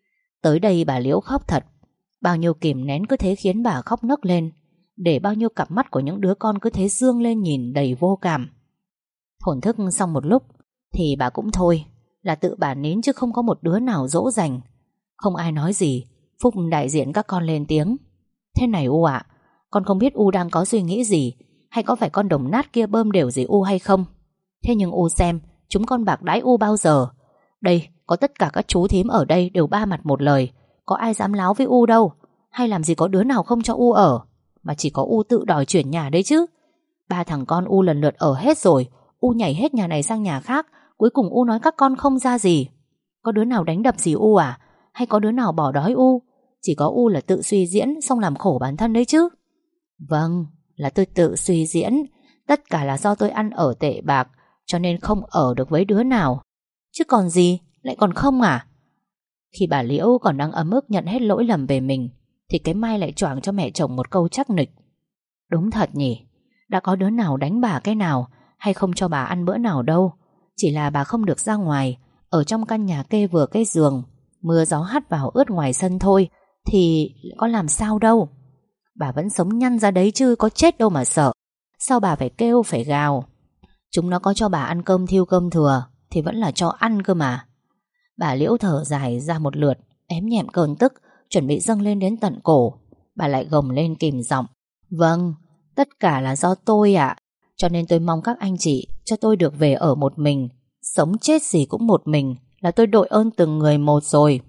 Tới đây bà Liễu khóc thật. Bao nhiêu kìm nén cứ thế khiến bà khóc nấc lên, để bao nhiêu cặp mắt của những đứa con cứ thế dương lên nhìn đầy vô cảm. Thổn thức xong một lúc thì bà cũng thôi, là tự bà nín chứ không có một đứa nào dỗ dành. Không ai nói gì. Phúc đại diện các con lên tiếng: Thế này U ạ, con không biết U đang có suy nghĩ gì, hay có phải con đồng nát kia bơm đều gì U hay không. Thế nhưng U xem, chúng con bạc đãi U bao giờ. Đây, có tất cả các chú thím ở đây đều ba mặt một lời, có ai dám láo với U đâu. Hay làm gì có đứa nào không cho U ở, mà chỉ có U tự đòi chuyển nhà đấy chứ. Ba thằng con U lần lượt ở hết rồi, U nhảy hết nhà này sang nhà khác, cuối cùng U nói các con không ra gì. Có đứa nào đánh đập gì U à? Hay có đứa nào bỏ đói U? Chỉ có U là tự suy diễn xong làm khổ bản thân đấy chứ. Vâng, là tôi tự suy diễn. Tất cả là do tôi ăn ở tệ bạc, cho nên không ở được với đứa nào. Chứ còn gì, lại còn không à? Khi bà Liễu còn đang ấm ức nhận hết lỗi lầm về mình, thì cái Mai lại choảng cho mẹ chồng một câu chắc nịch: Đúng thật nhỉ, đã có đứa nào đánh bà cái nào, hay không cho bà ăn bữa nào đâu. Chỉ là bà không được ra ngoài, ở trong căn nhà kê vừa cái giường, mưa gió hắt vào ướt ngoài sân thôi, thì có làm sao đâu. Bà vẫn sống nhăn ra đấy chứ có chết đâu mà sợ. Sao bà phải kêu phải gào? Chúng nó có cho bà ăn cơm thiêu cơm thừa thì vẫn là cho ăn cơ mà. Bà Liễu thở dài ra một lượt, ém nhẹm cơn tức, chuẩn bị dâng lên đến tận cổ. Bà lại gồng lên kìm giọng: Vâng, tất cả là do tôi ạ. Cho nên tôi mong các anh chị cho tôi được về ở một mình. Sống chết gì cũng một mình, là tôi đội ơn từng người một rồi.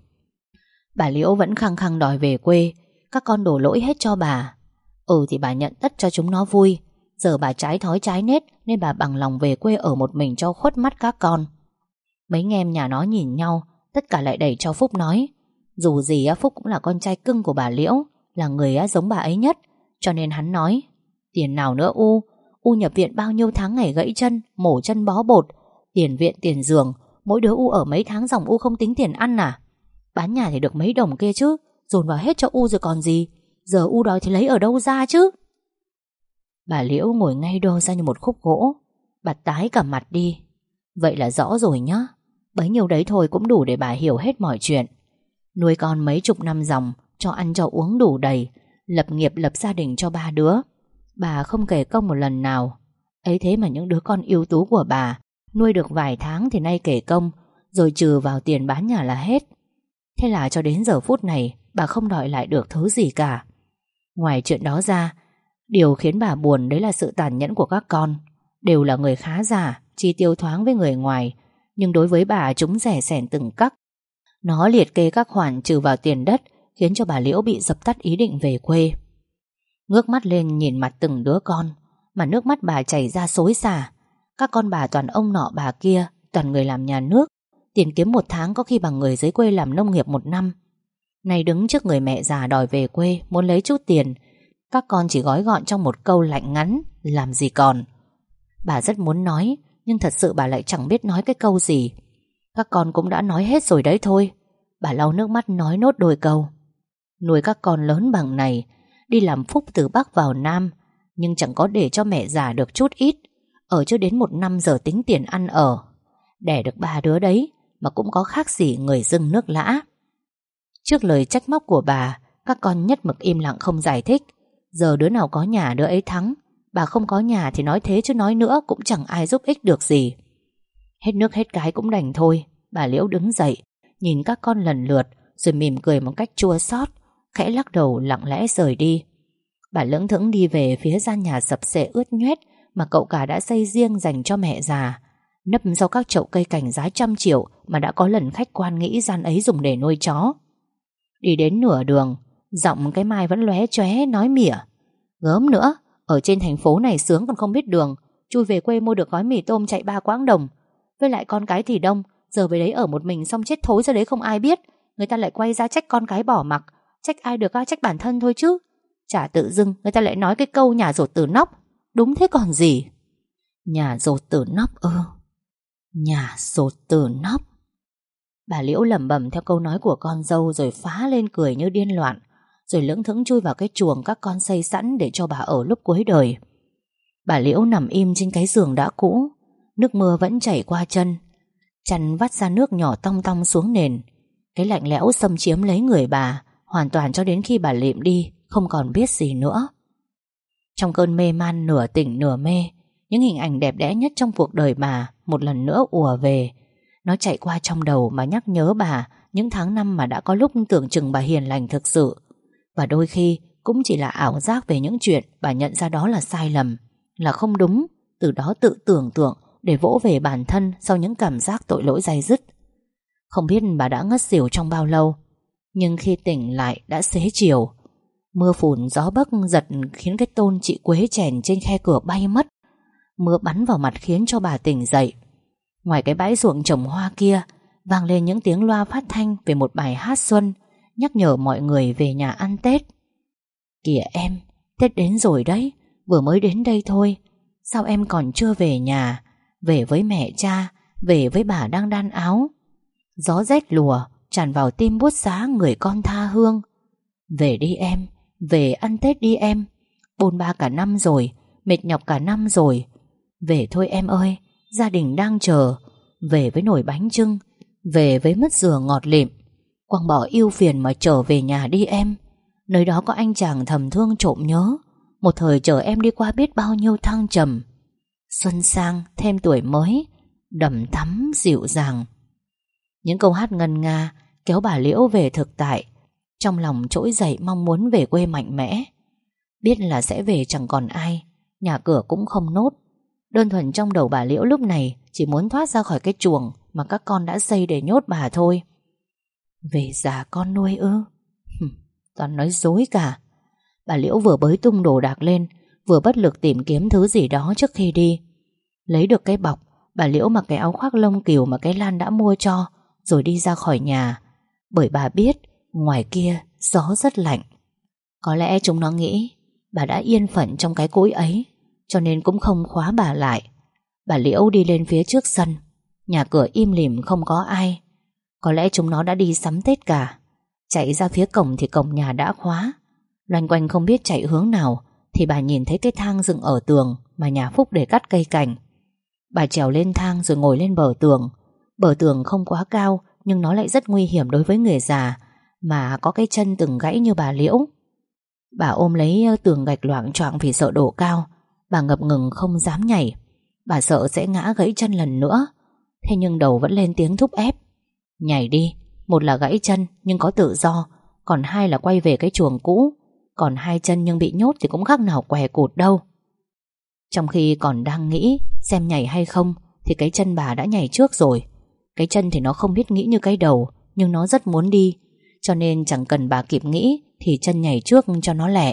Bà Liễu vẫn khăng khăng đòi về quê. Các con đổ lỗi hết cho bà. Ừ thì bà nhận tất cho chúng nó vui. Giờ bà trái thói trái nết, nên bà bằng lòng về quê ở một mình cho khuất mắt các con. Mấy anh em nhà nó nhìn nhau, tất cả lại đẩy cho Phúc nói: Dù gì Phúc cũng là con trai cưng của bà Liễu, là người giống bà ấy nhất. Cho nên hắn nói: Tiền nào nữa U? U nhập viện bao nhiêu tháng ngày gãy chân, mổ chân bó bột, tiền viện tiền giường, mỗi đứa U ở mấy tháng dòng U không tính tiền ăn à? Bán nhà thì được mấy đồng kia chứ, dồn vào hết cho U rồi còn gì. Giờ U đòi thì lấy ở đâu ra chứ? Bà Liễu ngồi ngay đơ ra như một khúc gỗ. Bà tái cả mặt đi. Vậy là rõ rồi nhá. Bấy nhiêu đấy thôi cũng đủ để bà hiểu hết mọi chuyện. Nuôi con mấy chục năm dòng, cho ăn cho uống đủ đầy, lập nghiệp lập gia đình cho ba đứa, bà không kể công một lần nào. Ấy thế mà những đứa con ưu tú của bà nuôi được vài tháng thì nay kể công, rồi trừ vào tiền bán nhà là hết. Thế là cho đến giờ phút này bà không đòi lại được thứ gì cả. Ngoài chuyện đó ra, điều khiến bà buồn đấy là sự tàn nhẫn của các con. Đều là người khá giả, chi tiêu thoáng với người ngoài, nhưng đối với bà chúng rẻ sẻn từng cắc. Nó liệt kê các khoản trừ vào tiền đất, khiến cho bà Liễu bị dập tắt ý định về quê. Ngước mắt lên nhìn mặt từng đứa con, mà nước mắt bà chảy ra xối xả. Các con bà toàn ông nọ bà kia, toàn người làm nhà nước. Tiền kiếm một tháng có khi bằng người dưới quê làm nông nghiệp một năm. Nay đứng trước người mẹ già đòi về quê, muốn lấy chút tiền, các con chỉ gói gọn trong một câu lạnh ngắn: làm gì còn. Bà rất muốn nói, nhưng thật sự bà lại chẳng biết nói cái câu gì. Các con cũng đã nói hết rồi đấy thôi. Bà lau nước mắt nói nốt đôi câu: nuôi các con lớn bằng này, đi làm phúc từ Bắc vào Nam, nhưng chẳng có để cho mẹ già được chút ít. Ở chưa đến một năm giờ tính tiền ăn ở. Đẻ được ba đứa đấy mà cũng có khác gì người dưng nước lã. Trước lời trách móc của bà, các con nhất mực im lặng không giải thích. Giờ đứa nào có nhà đứa ấy thắng. Bà không có nhà thì nói thế chứ nói nữa cũng chẳng ai giúp ích được gì. Hết nước hết cái cũng đành thôi. Bà Liễu đứng dậy, nhìn các con lần lượt, rồi mỉm cười một cách chua xót, khẽ lắc đầu lặng lẽ rời đi. Bà lững thững đi về phía gian nhà sập xệ ướt nhoét mà cậu cả đã xây riêng dành cho mẹ già, nấp sau các chậu cây cảnh giá trăm triệu mà đã có lần khách quan nghĩ gian ấy dùng để nuôi chó. Đi đến nửa đường, giọng cái Mai vẫn lóe chóe nói mỉa: Gớm nữa, ở trên thành phố này sướng còn không biết đường, chui về quê mua được gói mì tôm chạy ba quãng đồng. Với lại con cái thì đông, giờ về đấy ở một mình xong chết thối ra đấy không ai biết, người ta lại quay ra trách con cái bỏ mặc. Trách ai được á, trách bản thân thôi chứ. Chả tự dưng người ta lại nói cái câu nhà dột từ nóc. Đúng thế còn gì. Nhà dột từ nóc ư? Nhà dột từ nóc. Bà Liễu lẩm bẩm theo câu nói của con dâu rồi phá lên cười như điên loạn, rồi lững thững chui vào cái chuồng các con xây sẵn để cho bà ở lúc cuối đời. Bà Liễu nằm im trên cái giường đã cũ, nước mưa vẫn chảy qua chân, chăn vắt ra nước nhỏ tong tong xuống nền. Cái lạnh lẽo xâm chiếm lấy người bà, hoàn toàn cho đến khi bà lịm đi, không còn biết gì nữa. Trong cơn mê man nửa tỉnh nửa mê, những hình ảnh đẹp đẽ nhất trong cuộc đời bà một lần nữa ùa về. Nó chạy qua trong đầu mà nhắc nhớ bà những tháng năm mà đã có lúc tưởng chừng bà hiền lành thực sự, và đôi khi cũng chỉ là ảo giác về những chuyện bà nhận ra đó là sai lầm, là không đúng, từ đó tự tưởng tượng để vỗ về bản thân sau những cảm giác tội lỗi day dứt. Không biết bà đã ngất xỉu trong bao lâu, nhưng khi tỉnh lại đã xế chiều. Mưa phùn gió bấc giật khiến cái tôn chị Quế chèn trên khe cửa bay mất. Mưa bắn vào mặt khiến cho bà tỉnh dậy. Ngoài cái bãi ruộng trồng hoa kia vang lên những tiếng loa phát thanh về một bài hát xuân, nhắc nhở mọi người về nhà ăn Tết. Kìa em, Tết đến rồi đấy, vừa mới đến đây thôi. Sao em còn chưa về nhà? Về với mẹ cha, về với bà đang đan áo. Gió rét lùa tràn vào tim buốt giá người con tha hương. Về đi em, về ăn Tết đi em. Bôn ba cả năm rồi, mệt nhọc cả năm rồi. Về thôi em ơi, gia đình đang chờ. Về với nồi bánh chưng, về với mứt dừa ngọt lịm. Quăng bỏ ưu phiền mà trở về nhà đi em. Nơi đó có anh chàng thầm thương trộm nhớ, một thời chờ em đi qua biết bao nhiêu thăng trầm. Xuân sang thêm tuổi mới, đầm thắm dịu dàng. Những câu hát ngân nga kéo bà Liễu về thực tại. Trong lòng trỗi dậy mong muốn về quê mạnh mẽ. Biết là sẽ về chẳng còn ai, nhà cửa cũng không nốt. Đơn thuần trong đầu bà Liễu lúc này chỉ muốn thoát ra khỏi cái chuồng mà các con đã xây để nhốt bà thôi. Về già con nuôi ư? Toàn nói dối cả. Bà Liễu vừa bới tung đồ đạc lên, vừa bất lực tìm kiếm thứ gì đó trước khi đi. Lấy được cái bọc, bà Liễu mặc cái áo khoác lông cừu mà cái Lan đã mua cho, rồi đi ra khỏi nhà. Bởi bà biết ngoài kia gió rất lạnh. Có lẽ chúng nó nghĩ bà đã yên phận trong cái cối ấy, cho nên cũng không khóa bà lại. Bà Liễu đi lên phía trước sân. Nhà cửa im lìm không có ai. Có lẽ chúng nó đã đi sắm Tết cả. Chạy ra phía cổng thì cổng nhà đã khóa. Loanh quanh không biết chạy hướng nào thì bà nhìn thấy cái thang dựng ở tường mà nhà Phúc để cắt cây cảnh. Bà trèo lên thang rồi ngồi lên bờ tường. Bờ tường không quá cao, nhưng nó lại rất nguy hiểm đối với người già mà có cái chân từng gãy như bà Liễu. Bà ôm lấy tường gạch loạng choạng vì sợ độ cao. Bà ngập ngừng không dám nhảy. Bà sợ sẽ ngã gãy chân lần nữa. Thế nhưng đầu vẫn lên tiếng thúc ép. Nhảy đi, một là gãy chân nhưng có tự do, còn hai là quay về cái chuồng cũ. Còn hai chân nhưng bị nhốt thì cũng khác nào què cụt đâu. Trong khi còn đang nghĩ xem nhảy hay không thì cái chân bà đã nhảy trước rồi. Cái chân thì nó không biết nghĩ như cái đầu, nhưng nó rất muốn đi, cho nên chẳng cần bà kịp nghĩ thì chân nhảy trước cho nó lẹ.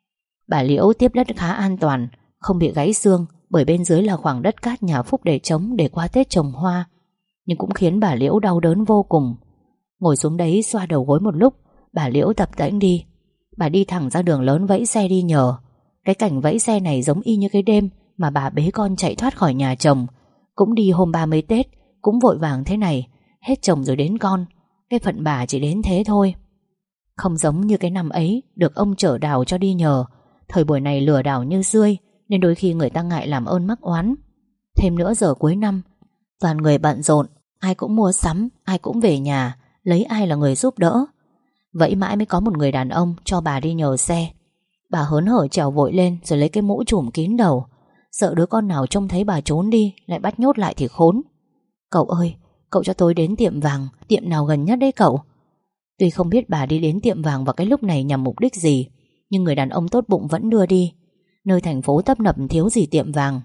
Bà Liễu tiếp đất khá an toàn, không bị gãy xương, bởi bên dưới là khoảng đất cát nhà Phúc để trống để qua Tết trồng hoa. Nhưng cũng khiến bà Liễu đau đớn vô cùng. Ngồi xuống đấy xoa đầu gối một lúc, bà Liễu tập tễnh đi. Bà đi thẳng ra đường lớn vẫy xe đi nhờ. Cái cảnh vẫy xe này giống y như cái đêm mà bà bế con chạy thoát khỏi nhà chồng. Cũng đi hôm ba mươi Tết, cũng vội vàng thế này. Hết chồng rồi đến con. Cái phận bà chỉ đến thế thôi. Không giống như cái năm ấy được ông chở đào cho đi nhờ. Thời buổi này lừa đảo như rươi, nên đôi khi người ta ngại làm ơn mắc oán. Thêm nữa giờ cuối năm, toàn người bận rộn, ai cũng mua sắm, ai cũng về nhà, lấy ai là người giúp đỡ. Vậy mãi mới có một người đàn ông cho bà đi nhờ xe. Bà hớn hở trèo vội lên rồi lấy cái mũ trùm kín đầu, sợ đứa con nào trông thấy bà trốn đi lại bắt nhốt lại thì khốn. Cậu ơi, cậu cho tôi đến tiệm vàng, tiệm nào gần nhất đấy cậu? Tuy không biết bà đi đến tiệm vàng vào cái lúc này nhằm mục đích gì, nhưng người đàn ông tốt bụng vẫn đưa đi. Nơi thành phố tấp nập thiếu gì tiệm vàng.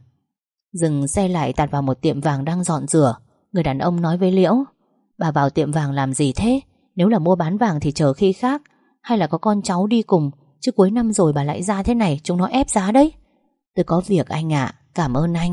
Dừng xe lại tạt vào một tiệm vàng đang dọn rửa. Người đàn ông nói với Liễu: Bà vào tiệm vàng làm gì thế? Nếu là mua bán vàng thì chờ khi khác, hay là có con cháu đi cùng, chứ cuối năm rồi bà lại ra thế này, chúng nó ép giá đấy. Tôi có việc anh ạ, cảm ơn anh.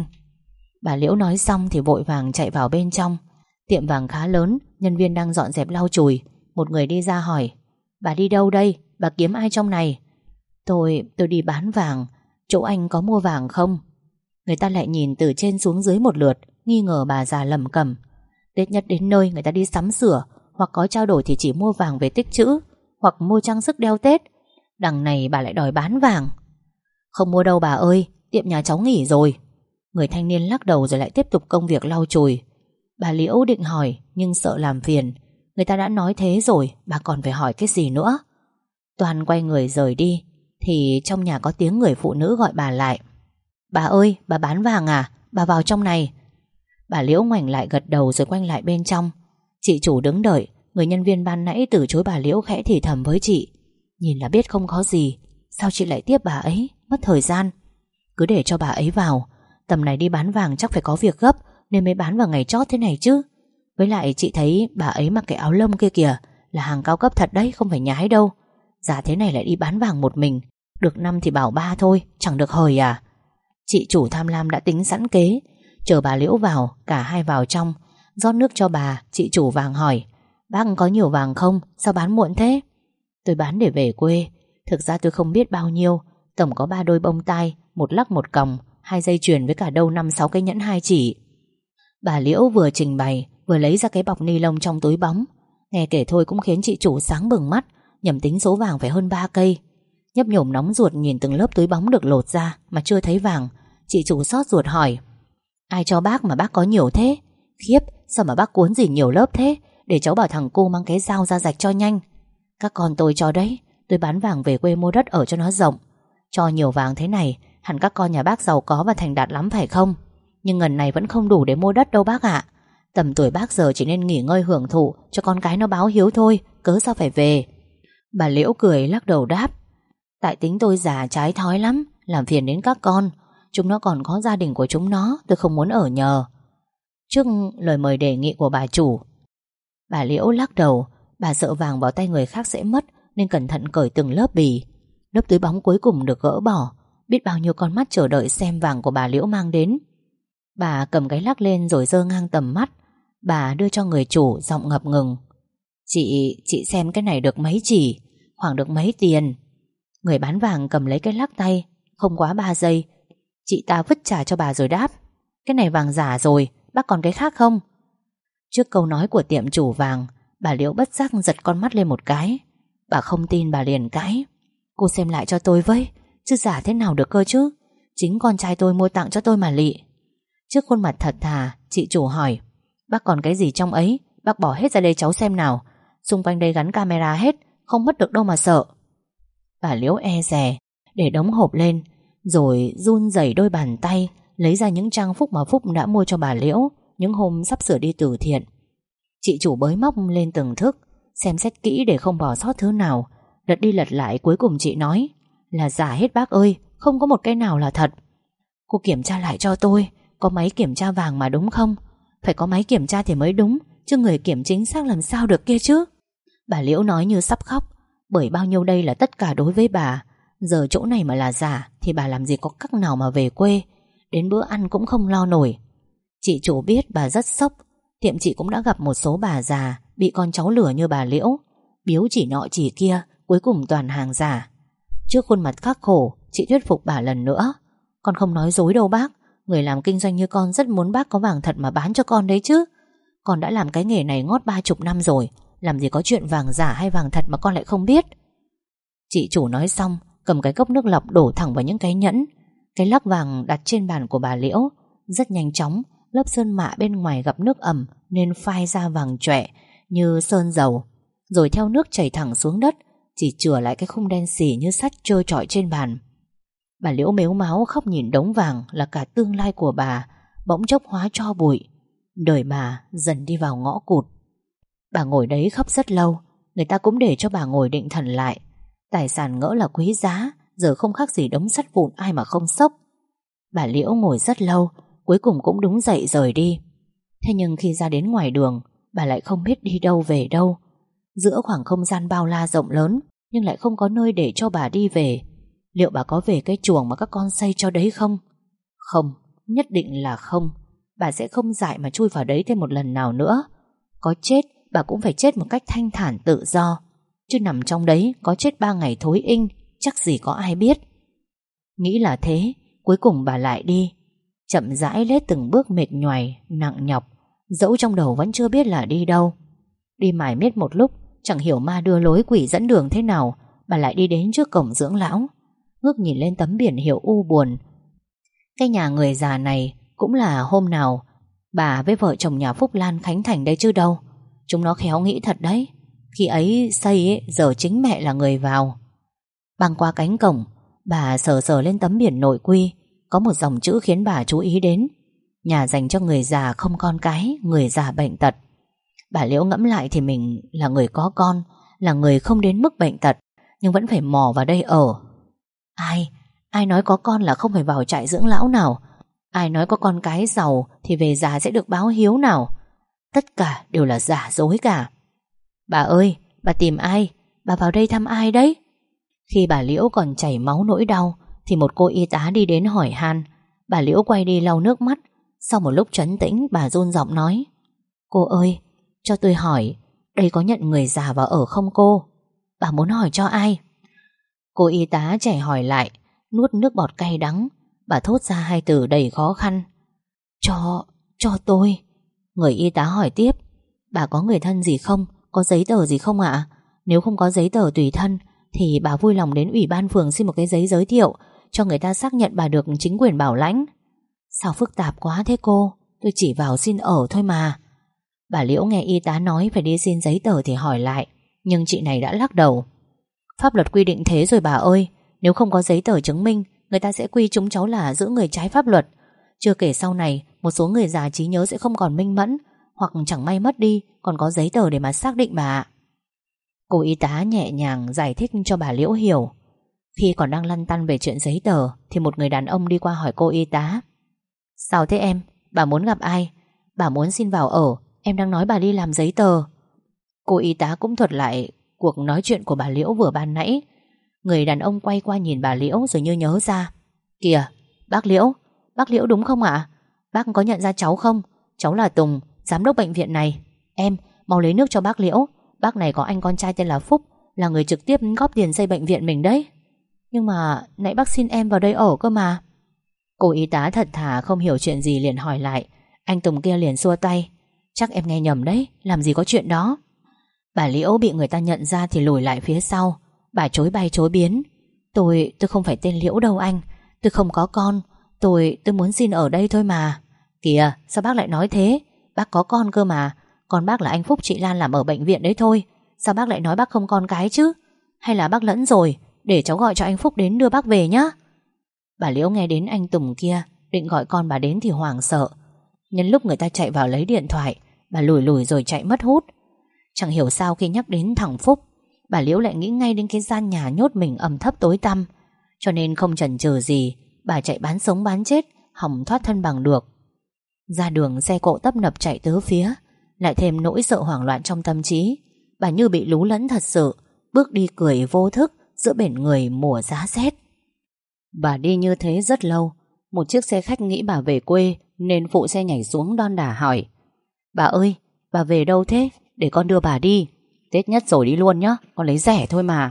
Bà Liễu nói xong thì vội vàng chạy vào bên trong. Tiệm vàng khá lớn, nhân viên đang dọn dẹp lau chùi. một người đi ra hỏi: Bà đi đâu đây? Bà kiếm ai trong này? Tôi, tôi đi bán vàng. Chỗ anh có mua vàng không? Người ta lại nhìn từ trên xuống dưới một lượt, nghi ngờ bà già lẩm cẩm: Tết nhất đến nơi người ta đi sắm sửa, hoặc có trao đổi thì chỉ mua vàng về tích trữ, hoặc mua trang sức đeo Tết. Đằng này bà lại đòi bán vàng. Không mua đâu bà ơi, tiệm nhà cháu nghỉ rồi. Người thanh niên lắc đầu rồi lại tiếp tục công việc lau chùi. Bà Liễu định hỏi nhưng sợ làm phiền. Người ta đã nói thế rồi, bà còn phải hỏi cái gì nữa. Toàn quay người rời đi thì trong nhà có tiếng người phụ nữ gọi bà lại: Bà ơi, bà bán vàng à? Bà vào trong này. Bà Liễu ngoảnh lại gật đầu rồi quanh lại bên trong. Chị chủ đứng đợi. Người nhân viên ban nãy từ chối bà Liễu khẽ thì thầm với chị: Nhìn là biết không có gì, sao chị lại tiếp bà ấy? Mất thời gian. Cứ để cho bà ấy vào. Tầm này đi bán vàng chắc phải có việc gấp, nên mới bán vào ngày chót thế này chứ. Với lại chị thấy bà ấy mặc cái áo lông kia kìa, là hàng cao cấp thật đấy, không phải nhái đâu. Giá thế này lại đi bán vàng một mình, được năm thì bảo ba thôi, chẳng được hời à. Chị chủ tham lam đã tính sẵn kế. Chờ bà Liễu vào, cả hai vào trong, rót nước cho bà. Chị chủ vàng hỏi: Bác có nhiều vàng không? Sao bán muộn thế? Tôi bán để về quê. Thực ra tôi không biết bao nhiêu. Tổng có ba đôi bông tai, một lắc một còng, hai dây chuyền với cả đâu năm sáu cái nhẫn hai chỉ. Bà Liễu vừa trình bày vừa lấy ra cái bọc ni lông trong túi bóng. Nghe kể thôi cũng khiến chị chủ sáng bừng mắt. Nhầm tính số vàng phải hơn ba cây. Nhấp nhổm nóng ruột nhìn từng lớp túi bóng được lột ra mà chưa thấy vàng. Chị chủ xót ruột hỏi: Ai cho bác mà bác có nhiều thế? Khiếp, sao mà bác cuốn gì nhiều lớp thế? Để cháu bảo thằng cu mang cái dao ra rạch cho nhanh. Các con tôi cho đấy. Tôi bán vàng về quê mua đất ở cho nó rộng. Cho nhiều vàng thế này, hẳn các con nhà bác giàu có và thành đạt lắm phải không? Nhưng ngần này vẫn không đủ để mua đất đâu bác ạ. Tầm tuổi bác giờ chỉ nên nghỉ ngơi hưởng thụ, cho con cái nó báo hiếu thôi, cớ sao phải về. Bà Liễu cười lắc đầu đáp: Tại tính tôi già trái thói lắm, làm phiền đến các con. Chúng nó còn có gia đình của chúng nó, tôi không muốn ở nhờ. Trước lời mời đề nghị của bà chủ, bà Liễu lắc đầu. Bà sợ vàng vào tay người khác sẽ mất, nên cẩn thận cởi từng lớp bì. Lớp túi bóng cuối cùng được gỡ bỏ. Biết bao nhiêu con mắt chờ đợi xem vàng của bà Liễu mang đến. Bà cầm cái lắc lên rồi giơ ngang tầm mắt. Bà đưa cho người chủ, giọng ngập ngừng: Chị, chị xem cái này được mấy chỉ? Khoảng được mấy tiền? Người bán vàng cầm lấy cái lắc tay. Không quá ba giây, chị ta vứt trả cho bà rồi đáp: Cái này vàng giả rồi, bác còn cái khác không? Trước câu nói của tiệm chủ vàng, bà Liễu bất giác giật con mắt lên một cái. Bà không tin, bà liền cãi: Cô xem lại cho tôi với, chứ giả thế nào được cơ chứ? Chính con trai tôi mua tặng cho tôi mà lị. Trước khuôn mặt thật thà, chị chủ hỏi: Bác còn cái gì trong ấy? Bác bỏ hết ra đây cháu xem nào. Xung quanh đây gắn camera hết, không mất được đâu mà sợ. Bà Liễu e dè để đống hộp lên, rồi run rẩy đôi bàn tay lấy ra những trang phục mà Phúc đã mua cho bà Liễu những hôm sắp sửa đi từ thiện. Chị chủ bới móc lên từng thức, xem xét kỹ để không bỏ sót thứ nào. Lật đi lật lại cuối cùng chị nói: Là giả hết bác ơi, không có một cái nào là thật. Cô kiểm tra lại cho tôi, có máy kiểm tra vàng mà đúng không? Phải có máy kiểm tra thì mới đúng, chứ người kiểm chính xác làm sao được kia chứ. Bà Liễu nói như sắp khóc, bởi bao nhiêu đây là tất cả đối với bà. Giờ chỗ này mà là giả thì bà làm gì có cách nào mà về quê. Đến bữa ăn cũng không lo nổi. Chị chủ biết bà rất sốc. Tiệm chị cũng đã gặp một số bà già bị con cháu lừa như bà Liễu. Biếu chỉ nọ chỉ kia, cuối cùng toàn hàng giả. Trước khuôn mặt khắc khổ, chị thuyết phục bà lần nữa: Con không nói dối đâu bác. Người làm kinh doanh như con rất muốn bác có vàng thật mà bán cho con đấy chứ. Con đã làm cái nghề này ngót ba chục năm rồi, làm gì có chuyện vàng giả hay vàng thật mà con lại không biết. Chị chủ nói xong, cầm cái cốc nước lọc đổ thẳng vào những cái nhẫn. Cái lắc vàng đặt trên bàn của bà Liễu. Rất nhanh chóng, lớp sơn mạ bên ngoài gặp nước ẩm nên phai ra vàng chọe như sơn dầu, rồi theo nước chảy thẳng xuống đất, chỉ chừa lại cái khung đen xỉ như sắt trơ trọi trên bàn. Bà Liễu mếu máo khóc nhìn đống vàng là cả tương lai của bà bỗng chốc hóa tro bụi. Đời bà dần đi vào ngõ cụt. Bà ngồi đấy khóc rất lâu. Người ta cũng để cho bà ngồi định thần lại. Tài sản ngỡ là quý giá, giờ không khác gì đống sắt vụn, ai mà không sốc. Bà Liễu ngồi rất lâu, cuối cùng cũng đứng dậy rời đi. Thế nhưng khi ra đến ngoài đường, bà lại không biết đi đâu về đâu. Giữa khoảng không gian bao la rộng lớn, nhưng lại không có nơi để cho bà đi về. Liệu bà có về cái chuồng mà các con xây cho đấy không? Không, nhất định là không. Bà sẽ không dại mà chui vào đấy thêm một lần nào nữa. Có chết bà cũng phải chết một cách thanh thản tự do. Chứ nằm trong đấy có chết ba ngày thối inh, chắc gì có ai biết. Nghĩ là thế, cuối cùng bà lại đi. Chậm rãi lết từng bước mệt nhoài, nặng nhọc, dẫu trong đầu vẫn chưa biết là đi đâu. Đi mải miết một lúc, chẳng hiểu ma đưa lối quỷ dẫn đường thế nào, bà lại đi đến trước cổng dưỡng lão. Ngước nhìn lên tấm biển hiệu u buồn. Cái nhà người già này cũng là hôm nào bà với vợ chồng nhà Phúc Lan khánh thành đây chứ đâu. Chúng nó khéo nghĩ thật đấy. Khi ấy xây ấy, giờ chính mẹ là người vào. Băng qua cánh cổng, bà sờ sờ lên tấm biển nội quy. Có một dòng chữ khiến bà chú ý đến: nhà dành cho người già không con cái, người già bệnh tật. Bà Liễu ngẫm lại thì mình là người có con, là người không đến mức bệnh tật, nhưng vẫn phải mò vào đây ở. Ai, ai nói có con là không phải vào trại dưỡng lão nào? Ai nói có con cái giàu thì về già sẽ được báo hiếu nào? Tất cả đều là giả dối cả. Bà ơi, bà tìm ai? Bà vào đây thăm ai đấy? Khi bà Liễu còn chảy máu nỗi đau thì một cô y tá đi đến hỏi han. Bà Liễu quay đi lau nước mắt. Sau một lúc trấn tĩnh, bà run giọng nói: cô ơi, cho tôi hỏi, đây có nhận người già vào ở không cô? Bà muốn hỏi cho ai? Cô y tá trẻ hỏi lại, nuốt nước bọt cay đắng. Bà thốt ra hai từ đầy khó khăn: Cho, cho tôi. Người y tá hỏi tiếp: bà có người thân gì không? Có giấy tờ gì không ạ? Nếu không có giấy tờ tùy thân thì bà vui lòng đến ủy ban phường xin một cái giấy giới thiệu, cho người ta xác nhận bà được chính quyền bảo lãnh. Sao phức tạp quá thế cô? Tôi chỉ vào xin ở thôi mà. Bà Liễu nghe y tá nói phải đi xin giấy tờ thì hỏi lại, nhưng chị này đã lắc đầu. Pháp luật quy định thế rồi bà ơi. Nếu không có giấy tờ chứng minh, người ta sẽ quy chúng cháu là giữ người trái pháp luật. Chưa kể sau này một số người già trí nhớ sẽ không còn minh mẫn, hoặc chẳng may mất đi, còn có giấy tờ để mà xác định bà ạ. Cô y tá nhẹ nhàng giải thích cho bà Liễu hiểu. Khi còn đang lăn tăn về chuyện giấy tờ thì một người đàn ông đi qua hỏi cô y tá: sao thế em? Bà muốn gặp ai? Bà muốn xin vào ở. Em đang nói bà đi làm giấy tờ. Cô y tá cũng thuật lại cuộc nói chuyện của bà Liễu vừa ban nãy. Người đàn ông quay qua nhìn bà Liễu rồi như nhớ ra: kìa, bác Liễu, bác Liễu đúng không ạ? Bác có nhận ra cháu không? Cháu là Tùng, giám đốc bệnh viện này. Em, mau lấy nước cho bác Liễu. Bác này có anh con trai tên là Phúc, là người trực tiếp góp tiền xây bệnh viện mình đấy. Nhưng mà nãy bác xin em vào đây ở cơ mà. Cô y tá thật thà không hiểu chuyện gì liền hỏi lại. Anh Tùng kia liền xua tay: chắc em nghe nhầm đấy, làm gì có chuyện đó. Bà Liễu bị người ta nhận ra thì lùi lại phía sau. Bà chối bay chối biến: Tôi, tôi không phải tên Liễu đâu anh. Tôi không có con. Tôi, tôi muốn xin ở đây thôi mà. Kìa, sao bác lại nói thế? Bác có con cơ mà. Con bác là anh Phúc chị Lan làm ở bệnh viện đấy thôi. Sao bác lại nói bác không con cái chứ? Hay là bác lẫn rồi? Để cháu gọi cho anh Phúc đến đưa bác về nhá. Bà Liễu nghe đến anh Tùng kia định gọi con bà đến thì hoảng sợ. Nhân lúc người ta chạy vào lấy điện thoại, bà lùi lùi rồi chạy mất hút. Chẳng hiểu sao khi nhắc đến thằng Phúc, bà Liễu lại nghĩ ngay đến cái gian nhà nhốt mình ẩm thấp tối tăm. Cho nên không chần chừ gì, bà chạy bán sống bán chết, hòng thoát thân bằng được. Ra đường xe cộ tấp nập chạy tứ phía, lại thêm nỗi sợ hoảng loạn trong tâm trí. Bà như bị lú lẫn thật sự, bước đi cười vô thức giữa biển người mùa giá rét. Bà đi như thế rất lâu. Một chiếc xe khách nghĩ bà về quê nên phụ xe nhảy xuống đon đả hỏi: bà ơi, bà về đâu thế? Để con đưa bà đi. Tết nhất rồi đi luôn nhá, con lấy rẻ thôi mà.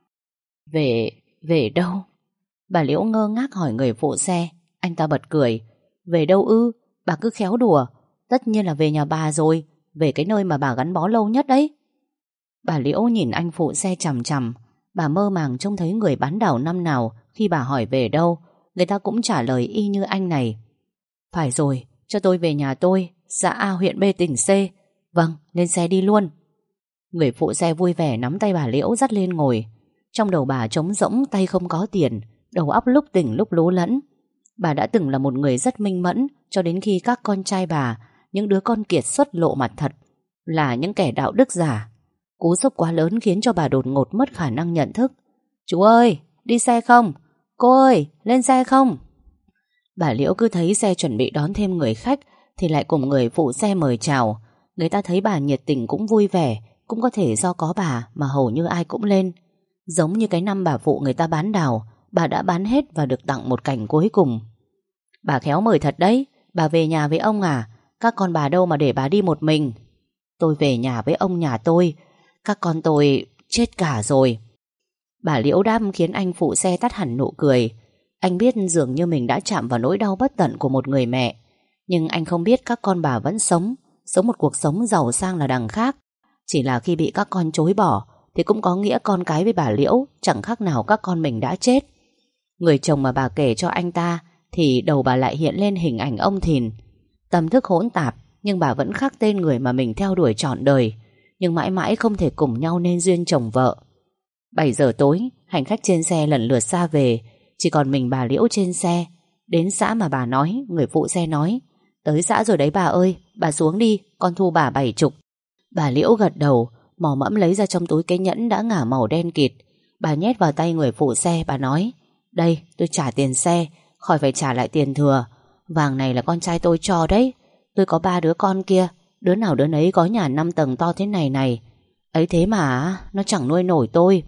Về, về đâu? Bà Liễu ngơ ngác hỏi người phụ xe. Anh ta bật cười: về đâu ư? Bà cứ khéo đùa. Tất nhiên là về nhà bà rồi. Về cái nơi mà bà gắn bó lâu nhất đấy. Bà Liễu nhìn anh phụ xe chằm chằm. Bà mơ màng trông thấy người bán đảo năm nào khi bà hỏi về đâu, người ta cũng trả lời y như anh này: phải rồi, cho tôi về nhà tôi, xã A huyện B tỉnh C. Vâng, lên xe đi luôn. Người phụ xe vui vẻ nắm tay bà Liễu dắt lên ngồi. Trong đầu bà trống rỗng, tay không có tiền, đầu óc lúc tỉnh lúc lú lẫn. Bà đã từng là một người rất minh mẫn, cho đến khi các con trai bà, những đứa con kiệt xuất lộ mặt thật, là những kẻ đạo đức giả. Cú sốc quá lớn khiến cho bà đột ngột mất khả năng nhận thức. Chú ơi, đi xe không? Cô ơi, lên xe không? Bà Liễu cứ thấy xe chuẩn bị đón thêm người khách thì lại cùng người phụ xe mời chào. Người ta thấy bà nhiệt tình cũng vui vẻ. Cũng có thể do có bà mà hầu như ai cũng lên. Giống như cái năm bà phụ người ta bán đào, bà đã bán hết và được tặng một cảnh cuối cùng. Bà khéo mời thật đấy. Bà về nhà với ông à? Các con bà đâu mà để bà đi một mình? Tôi về nhà với ông nhà tôi. Các con tôi chết cả rồi. Bà Liễu đáp khiến anh phụ xe tắt hẳn nụ cười. Anh biết dường như mình đã chạm vào nỗi đau bất tận của một người mẹ. Nhưng anh không biết các con bà vẫn sống, sống một cuộc sống giàu sang là đằng khác. Chỉ là khi bị các con chối bỏ thì cũng có nghĩa con cái với bà Liễu chẳng khác nào các con mình đã chết. Người chồng mà bà kể cho anh ta thì đầu bà lại hiện lên hình ảnh ông Thìn. Tâm thức hỗn tạp, nhưng bà vẫn khắc tên người mà mình theo đuổi trọn đời, nhưng mãi mãi không thể cùng nhau nên duyên chồng vợ. Bảy giờ tối, hành khách trên xe lần lượt ra về, chỉ còn mình bà Liễu trên xe. Đến xã mà bà nói, người phụ xe nói: tới xã rồi đấy bà ơi, bà xuống đi, con thu bà bảy chục. Bà Liễu gật đầu, mò mẫm lấy ra trong túi cái nhẫn đã ngả màu đen kịt. Bà nhét vào tay người phụ xe, bà nói: đây, tôi trả tiền xe, khỏi phải trả lại tiền thừa. Vàng này là con trai tôi cho đấy. Tôi có ba đứa con kia, đứa nào đứa nấy có nhà năm tầng to thế này này. Ấy thế mà nó chẳng nuôi nổi tôi.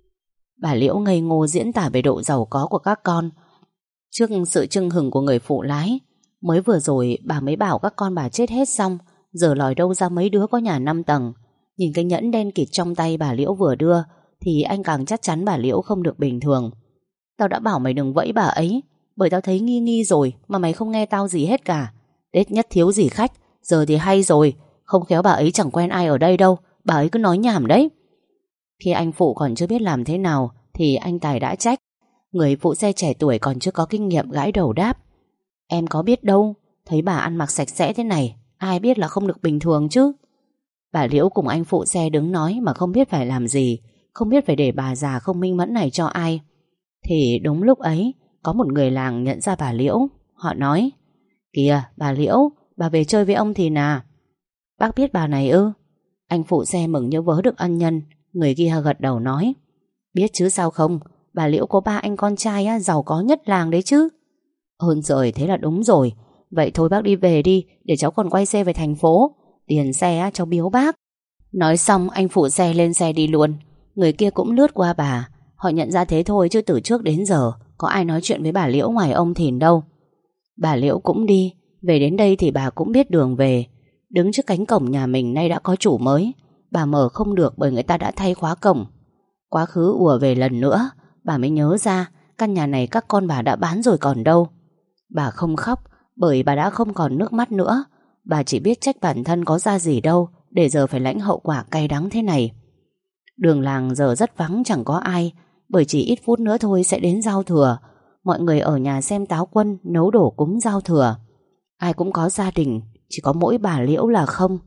Bà Liễu ngây ngô diễn tả về độ giàu có của các con trước sự chưng hừng của người phụ lái. Mới vừa rồi bà mới bảo các con bà chết hết xong, giờ lòi đâu ra mấy đứa có nhà năm tầng. Nhìn cái nhẫn đen kịt trong tay bà Liễu vừa đưa thì anh càng chắc chắn bà Liễu không được bình thường. Tao đã bảo mày đừng vẫy bà ấy, bởi tao thấy nghi nghi rồi mà mày không nghe tao gì hết cả. Tết nhất thiếu gì khách, giờ thì hay rồi, không khéo bà ấy chẳng quen ai ở đây đâu, bà ấy cứ nói nhảm đấy. Khi anh phụ còn chưa biết làm thế nào thì anh Tài đã trách. Người phụ xe trẻ tuổi còn chưa có kinh nghiệm gãi đầu đáp: em có biết đâu, thấy bà ăn mặc sạch sẽ thế này, ai biết là không được bình thường chứ. Bà Liễu cùng anh phụ xe đứng nói mà không biết phải làm gì, không biết phải để bà già không minh mẫn này cho ai. Thì đúng lúc ấy có một người làng nhận ra bà Liễu. Họ nói: kìa bà Liễu, bà về chơi với ông Thìn à? Bác biết bà này ư? Anh phụ xe mừng như vớ được ân nhân. Người kia gật đầu nói: biết chứ sao không, bà Liễu có ba anh con trai á, giàu có nhất làng đấy chứ. Ơn rồi, thế là đúng rồi. Vậy thôi bác đi về đi, để cháu còn quay xe về thành phố. Tiền xe á, cháu biếu bác. Nói xong anh phụ xe lên xe đi luôn. Người kia cũng lướt qua bà. Họ nhận ra thế thôi chứ từ trước đến giờ có ai nói chuyện với bà Liễu ngoài ông Thìn đâu. Bà Liễu cũng đi. Về đến đây thì bà cũng biết đường về. Đứng trước cánh cổng nhà mình nay đã có chủ mới. Bà mở không được bởi người ta đã thay khóa cổng. Quá khứ ùa về lần nữa, bà mới nhớ ra căn nhà này các con bà đã bán rồi còn đâu. Bà không khóc bởi bà đã không còn nước mắt nữa. Bà chỉ biết trách bản thân có ra gì đâu để giờ phải lãnh hậu quả cay đắng thế này. Đường làng giờ rất vắng, chẳng có ai, bởi chỉ ít phút nữa thôi sẽ đến giao thừa. Mọi người ở nhà xem táo quân, nấu đổ cúng giao thừa. Ai cũng có gia đình, chỉ có mỗi bà Liễu là không.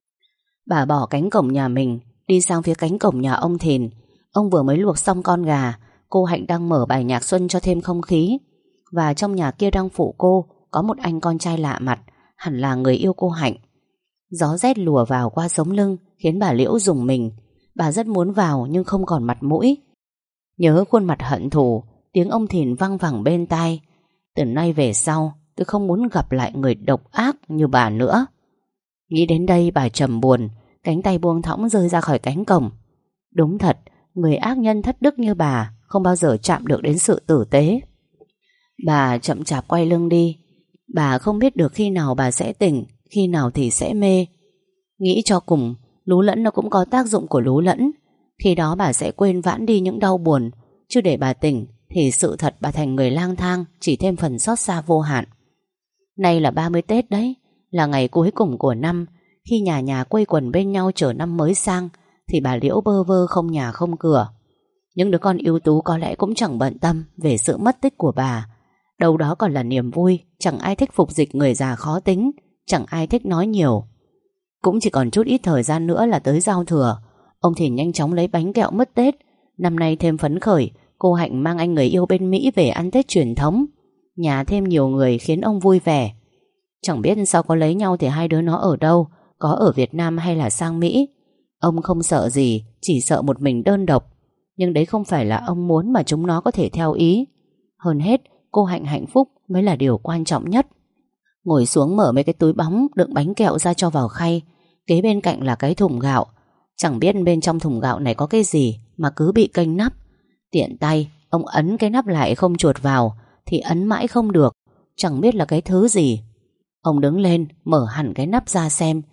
Bà bỏ cánh cổng nhà mình, đi sang phía cánh cổng nhà ông Thìn. Ông vừa mới luộc xong con gà. Cô Hạnh đang mở bài nhạc xuân cho thêm không khí. Và trong nhà kia đang phụ cô có một anh con trai lạ mặt, hẳn là người yêu cô Hạnh. Gió rét lùa vào qua sống lưng khiến bà Liễu rùng mình. Bà rất muốn vào nhưng không còn mặt mũi. Nhớ khuôn mặt hận thù, tiếng ông Thìn văng vẳng bên tai: từ nay về sau tôi không muốn gặp lại người độc ác như bà nữa. Nghĩ đến đây bà trầm buồn, cánh tay buông thõng rơi ra khỏi cánh cổng. Đúng thật, người ác nhân thất đức như bà không bao giờ chạm được đến sự tử tế. Bà chậm chạp quay lưng đi. Bà không biết được khi nào bà sẽ tỉnh, khi nào thì sẽ mê. Nghĩ cho cùng, lú lẫn nó cũng có tác dụng của lú lẫn. Khi đó bà sẽ quên vãn đi những đau buồn. Chứ để bà tỉnh thì sự thật bà thành người lang thang, chỉ thêm phần xót xa vô hạn. Nay là ba mươi Tết đấy, là ngày cuối cùng của năm. Khi nhà nhà quây quần bên nhau chờ năm mới sang thì bà Liễu bơ vơ không nhà không cửa. Những đứa con ưu tú có lẽ cũng chẳng bận tâm về sự mất tích của bà. Đâu đó còn là niềm vui. Chẳng ai thích phục dịch người già khó tính, chẳng ai thích nói nhiều. Cũng chỉ còn chút ít thời gian nữa là tới giao thừa. Ông Thìn nhanh chóng lấy bánh kẹo mứt Tết. Năm nay thêm phấn khởi, cô Hạnh mang anh người yêu bên Mỹ về ăn Tết truyền thống. Nhà thêm nhiều người khiến ông vui vẻ. Chẳng biết sau có lấy nhau thì hai đứa nó ở đâu, có ở Việt Nam hay là sang Mỹ. Ông không sợ gì, chỉ sợ một mình đơn độc. Nhưng đấy không phải là ông muốn mà chúng nó có thể theo ý. Hơn hết, cô Hạnh hạnh phúc mới là điều quan trọng nhất. Ngồi xuống mở mấy cái túi bóng đựng bánh kẹo ra cho vào khay. Kế bên cạnh là cái thùng gạo. Chẳng biết bên trong thùng gạo này có cái gì mà cứ bị kênh nắp. Tiện tay, ông ấn cái nắp lại không chuột vào thì ấn mãi không được. Chẳng biết là cái thứ gì. Ông đứng lên mở hẳn cái nắp ra xem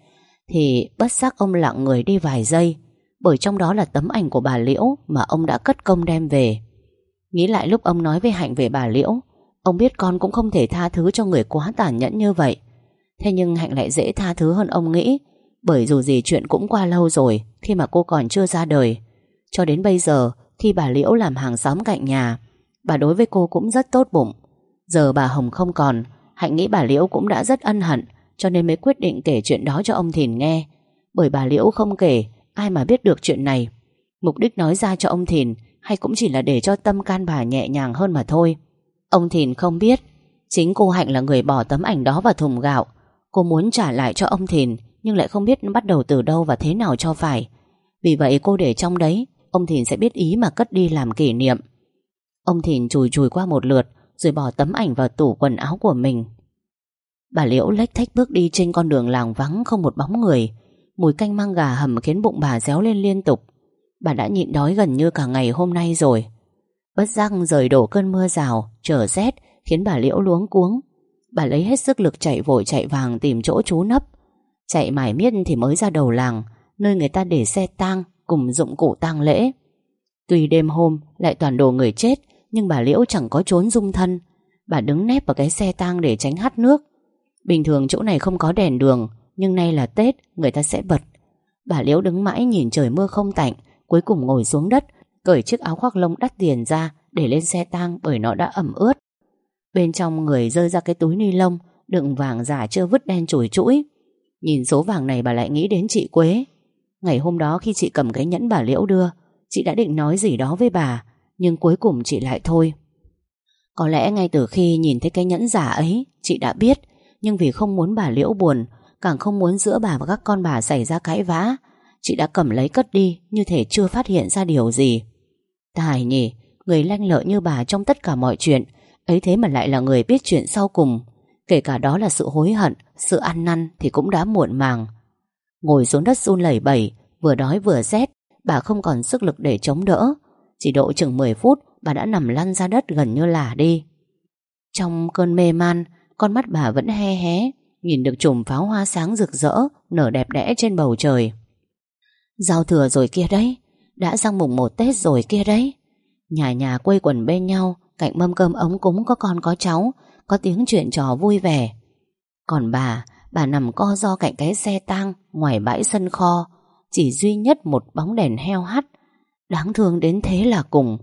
thì bất giác ông lặng người đi vài giây, bởi trong đó là tấm ảnh của bà Liễu mà ông đã cất công đem về. Nghĩ lại lúc ông nói với Hạnh về bà Liễu, ông biết con cũng không thể tha thứ cho người quá tàn nhẫn như vậy. Thế nhưng Hạnh lại dễ tha thứ hơn ông nghĩ, bởi dù gì chuyện cũng qua lâu rồi, khi mà cô còn chưa ra đời. Cho đến bây giờ, khi bà Liễu làm hàng xóm cạnh nhà, bà đối với cô cũng rất tốt bụng. Giờ bà Hồng không còn, Hạnh nghĩ bà Liễu cũng đã rất ân hận, cho nên mới quyết định kể chuyện đó cho ông Thìn nghe. Bởi bà Liễu không kể, ai mà biết được chuyện này. Mục đích nói ra cho ông Thìn hay cũng chỉ là để cho tâm can bà nhẹ nhàng hơn mà thôi. Ông Thìn không biết, chính cô Hạnh là người bỏ tấm ảnh đó vào thùng gạo. Cô muốn trả lại cho ông Thìn, nhưng lại không biết bắt đầu từ đâu và thế nào cho phải. Vì vậy cô để trong đấy, ông Thìn sẽ biết ý mà cất đi làm kỷ niệm. Ông Thìn chùi chùi qua một lượt, rồi bỏ tấm ảnh vào tủ quần áo của mình. Bà Liễu lếch thếch bước đi trên con đường làng vắng không một bóng người. Mùi canh măng gà hầm khiến bụng bà réo lên liên tục. Bà đã nhịn đói gần như cả ngày hôm nay rồi. Bất giác rời đổ cơn mưa rào, trở rét khiến bà Liễu luống cuống. Bà lấy hết sức lực chạy vội chạy vàng tìm chỗ trú nấp. Chạy mải miết thì mới ra đầu làng, nơi người ta để xe tang cùng dụng cụ tang lễ. Tuy đêm hôm lại toàn đồ người chết, nhưng bà Liễu chẳng có trốn dung thân. Bà đứng nép vào cái xe tang để tránh hắt nước. Bình thường chỗ này không có đèn đường, nhưng nay là Tết, người ta sẽ bật. Bà Liễu đứng mãi nhìn trời mưa không tạnh, cuối cùng ngồi xuống đất, cởi chiếc áo khoác lông đắt tiền ra để lên xe tang bởi nó đã ẩm ướt. Bên trong người rơi ra cái túi ni lông đựng vàng giả chưa vứt đen chùi chũi. Nhìn số vàng này bà lại nghĩ đến chị Quế. Ngày hôm đó khi chị cầm cái nhẫn bà Liễu đưa, chị đã định nói gì đó với bà, nhưng cuối cùng chị lại thôi. Có lẽ ngay từ khi nhìn thấy cái nhẫn giả ấy, chị đã biết, nhưng vì không muốn bà Liễu buồn, càng không muốn giữa bà và các con bà xảy ra cãi vã, chị đã cầm lấy cất đi như thể chưa phát hiện ra điều gì. Tài nhỉ, người lanh lợi như bà trong tất cả mọi chuyện, ấy thế mà lại là người biết chuyện sau cùng. Kể cả đó là sự hối hận, sự ăn năn thì cũng đã muộn màng. Ngồi xuống đất run lẩy bẩy, vừa đói vừa rét, bà không còn sức lực để chống đỡ. Chỉ độ chừng mười phút, bà đã nằm lăn ra đất gần như lả đi. Trong cơn mê man, con mắt bà vẫn he hé, nhìn được chùm pháo hoa sáng rực rỡ, nở đẹp đẽ trên bầu trời. Giao thừa rồi kia đấy, đã sang mùng một Tết rồi kia đấy. Nhà nhà quây quần bên nhau, cạnh mâm cơm ống cúng có con có cháu, có tiếng chuyện trò vui vẻ. Còn bà, bà nằm co ro cạnh cái xe tang ngoài bãi sân kho, chỉ duy nhất một bóng đèn heo hắt, đáng thương đến thế là cùng.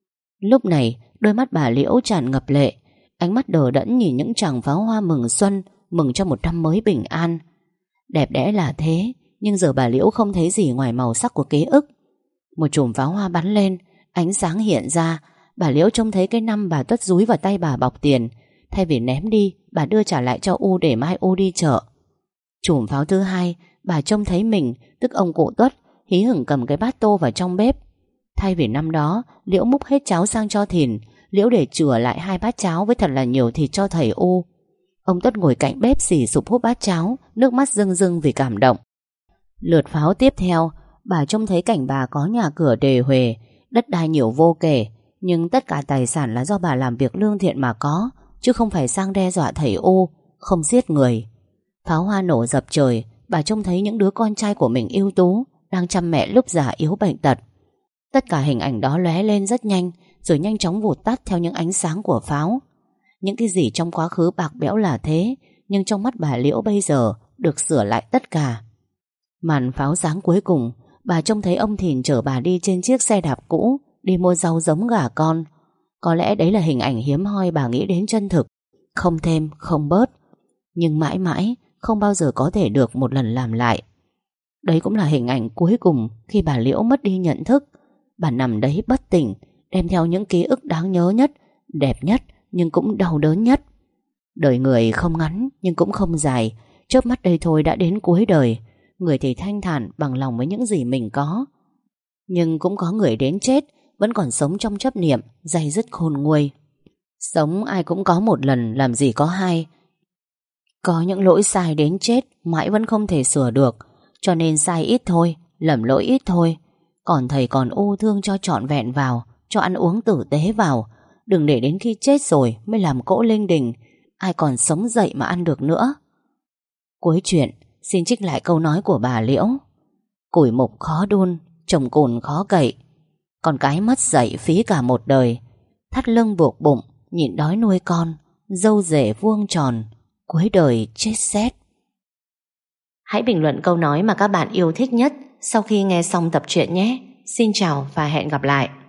Lúc này, đôi mắt bà Liễu tràn ngập lệ, ánh mắt đờ đẫn nhìn những chàng pháo hoa mừng xuân, mừng cho một năm mới bình an. Đẹp đẽ là thế, nhưng giờ bà Liễu không thấy gì ngoài màu sắc của ký ức. Một chùm pháo hoa bắn lên, ánh sáng hiện ra, bà Liễu trông thấy cái năm bà Tuất dúi vào tay bà bọc tiền. Thay vì ném đi, bà đưa trả lại cho U để mai U đi chợ. Chùm pháo thứ hai, bà trông thấy mình, tức ông cụ Tuất, hí hửng cầm cái bát tô vào trong bếp. Thay vì năm đó, Liễu múc hết cháo sang cho Thìn, Liễu để chừa lại hai bát cháo với thật là nhiều thịt cho thầy U. Ông Tuất ngồi cạnh bếp xì sụp húp bát cháo, nước mắt rưng rưng vì cảm động. Lượt pháo tiếp theo, bà trông thấy cảnh bà có nhà cửa đề huề, đất đai nhiều vô kể, nhưng tất cả tài sản là do bà làm việc lương thiện mà có, chứ không phải sang đe dọa thầy U, không giết người. Pháo hoa nổ dập trời, bà trông thấy những đứa con trai của mình ưu tú đang chăm mẹ lúc già yếu bệnh tật. Tất cả hình ảnh đó lóe lên rất nhanh, rồi nhanh chóng vụt tắt theo những ánh sáng của pháo. Những cái gì trong quá khứ bạc bẽo là thế, nhưng trong mắt bà Liễu bây giờ được sửa lại tất cả. Màn pháo sáng cuối cùng, bà trông thấy ông Thìn chở bà đi trên chiếc xe đạp cũ, đi mua rau giống gà con. Có lẽ đấy là hình ảnh hiếm hoi bà nghĩ đến chân thực, không thêm, không bớt, nhưng mãi mãi không bao giờ có thể được một lần làm lại. Đấy cũng là hình ảnh cuối cùng khi bà Liễu mất đi nhận thức. Bà nằm đấy bất tỉnh, đem theo những ký ức đáng nhớ nhất, đẹp nhất nhưng cũng đau đớn nhất. Đời người không ngắn nhưng cũng không dài, chớp mắt đây thôi đã đến cuối đời. Người thì thanh thản bằng lòng với những gì mình có, nhưng cũng có người đến chết vẫn còn sống trong chấp niệm day dứt khôn nguôi. Sống ai cũng có một lần, làm gì có hai. Có những lỗi sai đến chết mãi vẫn không thể sửa được, cho nên sai ít thôi, lầm lỗi ít thôi. Còn thầy còn U thương cho trọn vẹn vào, cho ăn uống tử tế vào. Đừng để đến khi chết rồi mới làm cỗ linh đình, ai còn sống dậy mà ăn được nữa. Cuối chuyện, xin trích lại câu nói của bà Liễu: củi mục khó đun, trồng cồn khó cậy, con cái mất dạy phí cả một đời. Thắt lưng buộc bụng, nhịn đói nuôi con, dâu rể vuông tròn, cuối đời chết rét. Hãy bình luận câu nói mà các bạn yêu thích nhất sau khi nghe xong tập truyện nhé. Xin chào và hẹn gặp lại.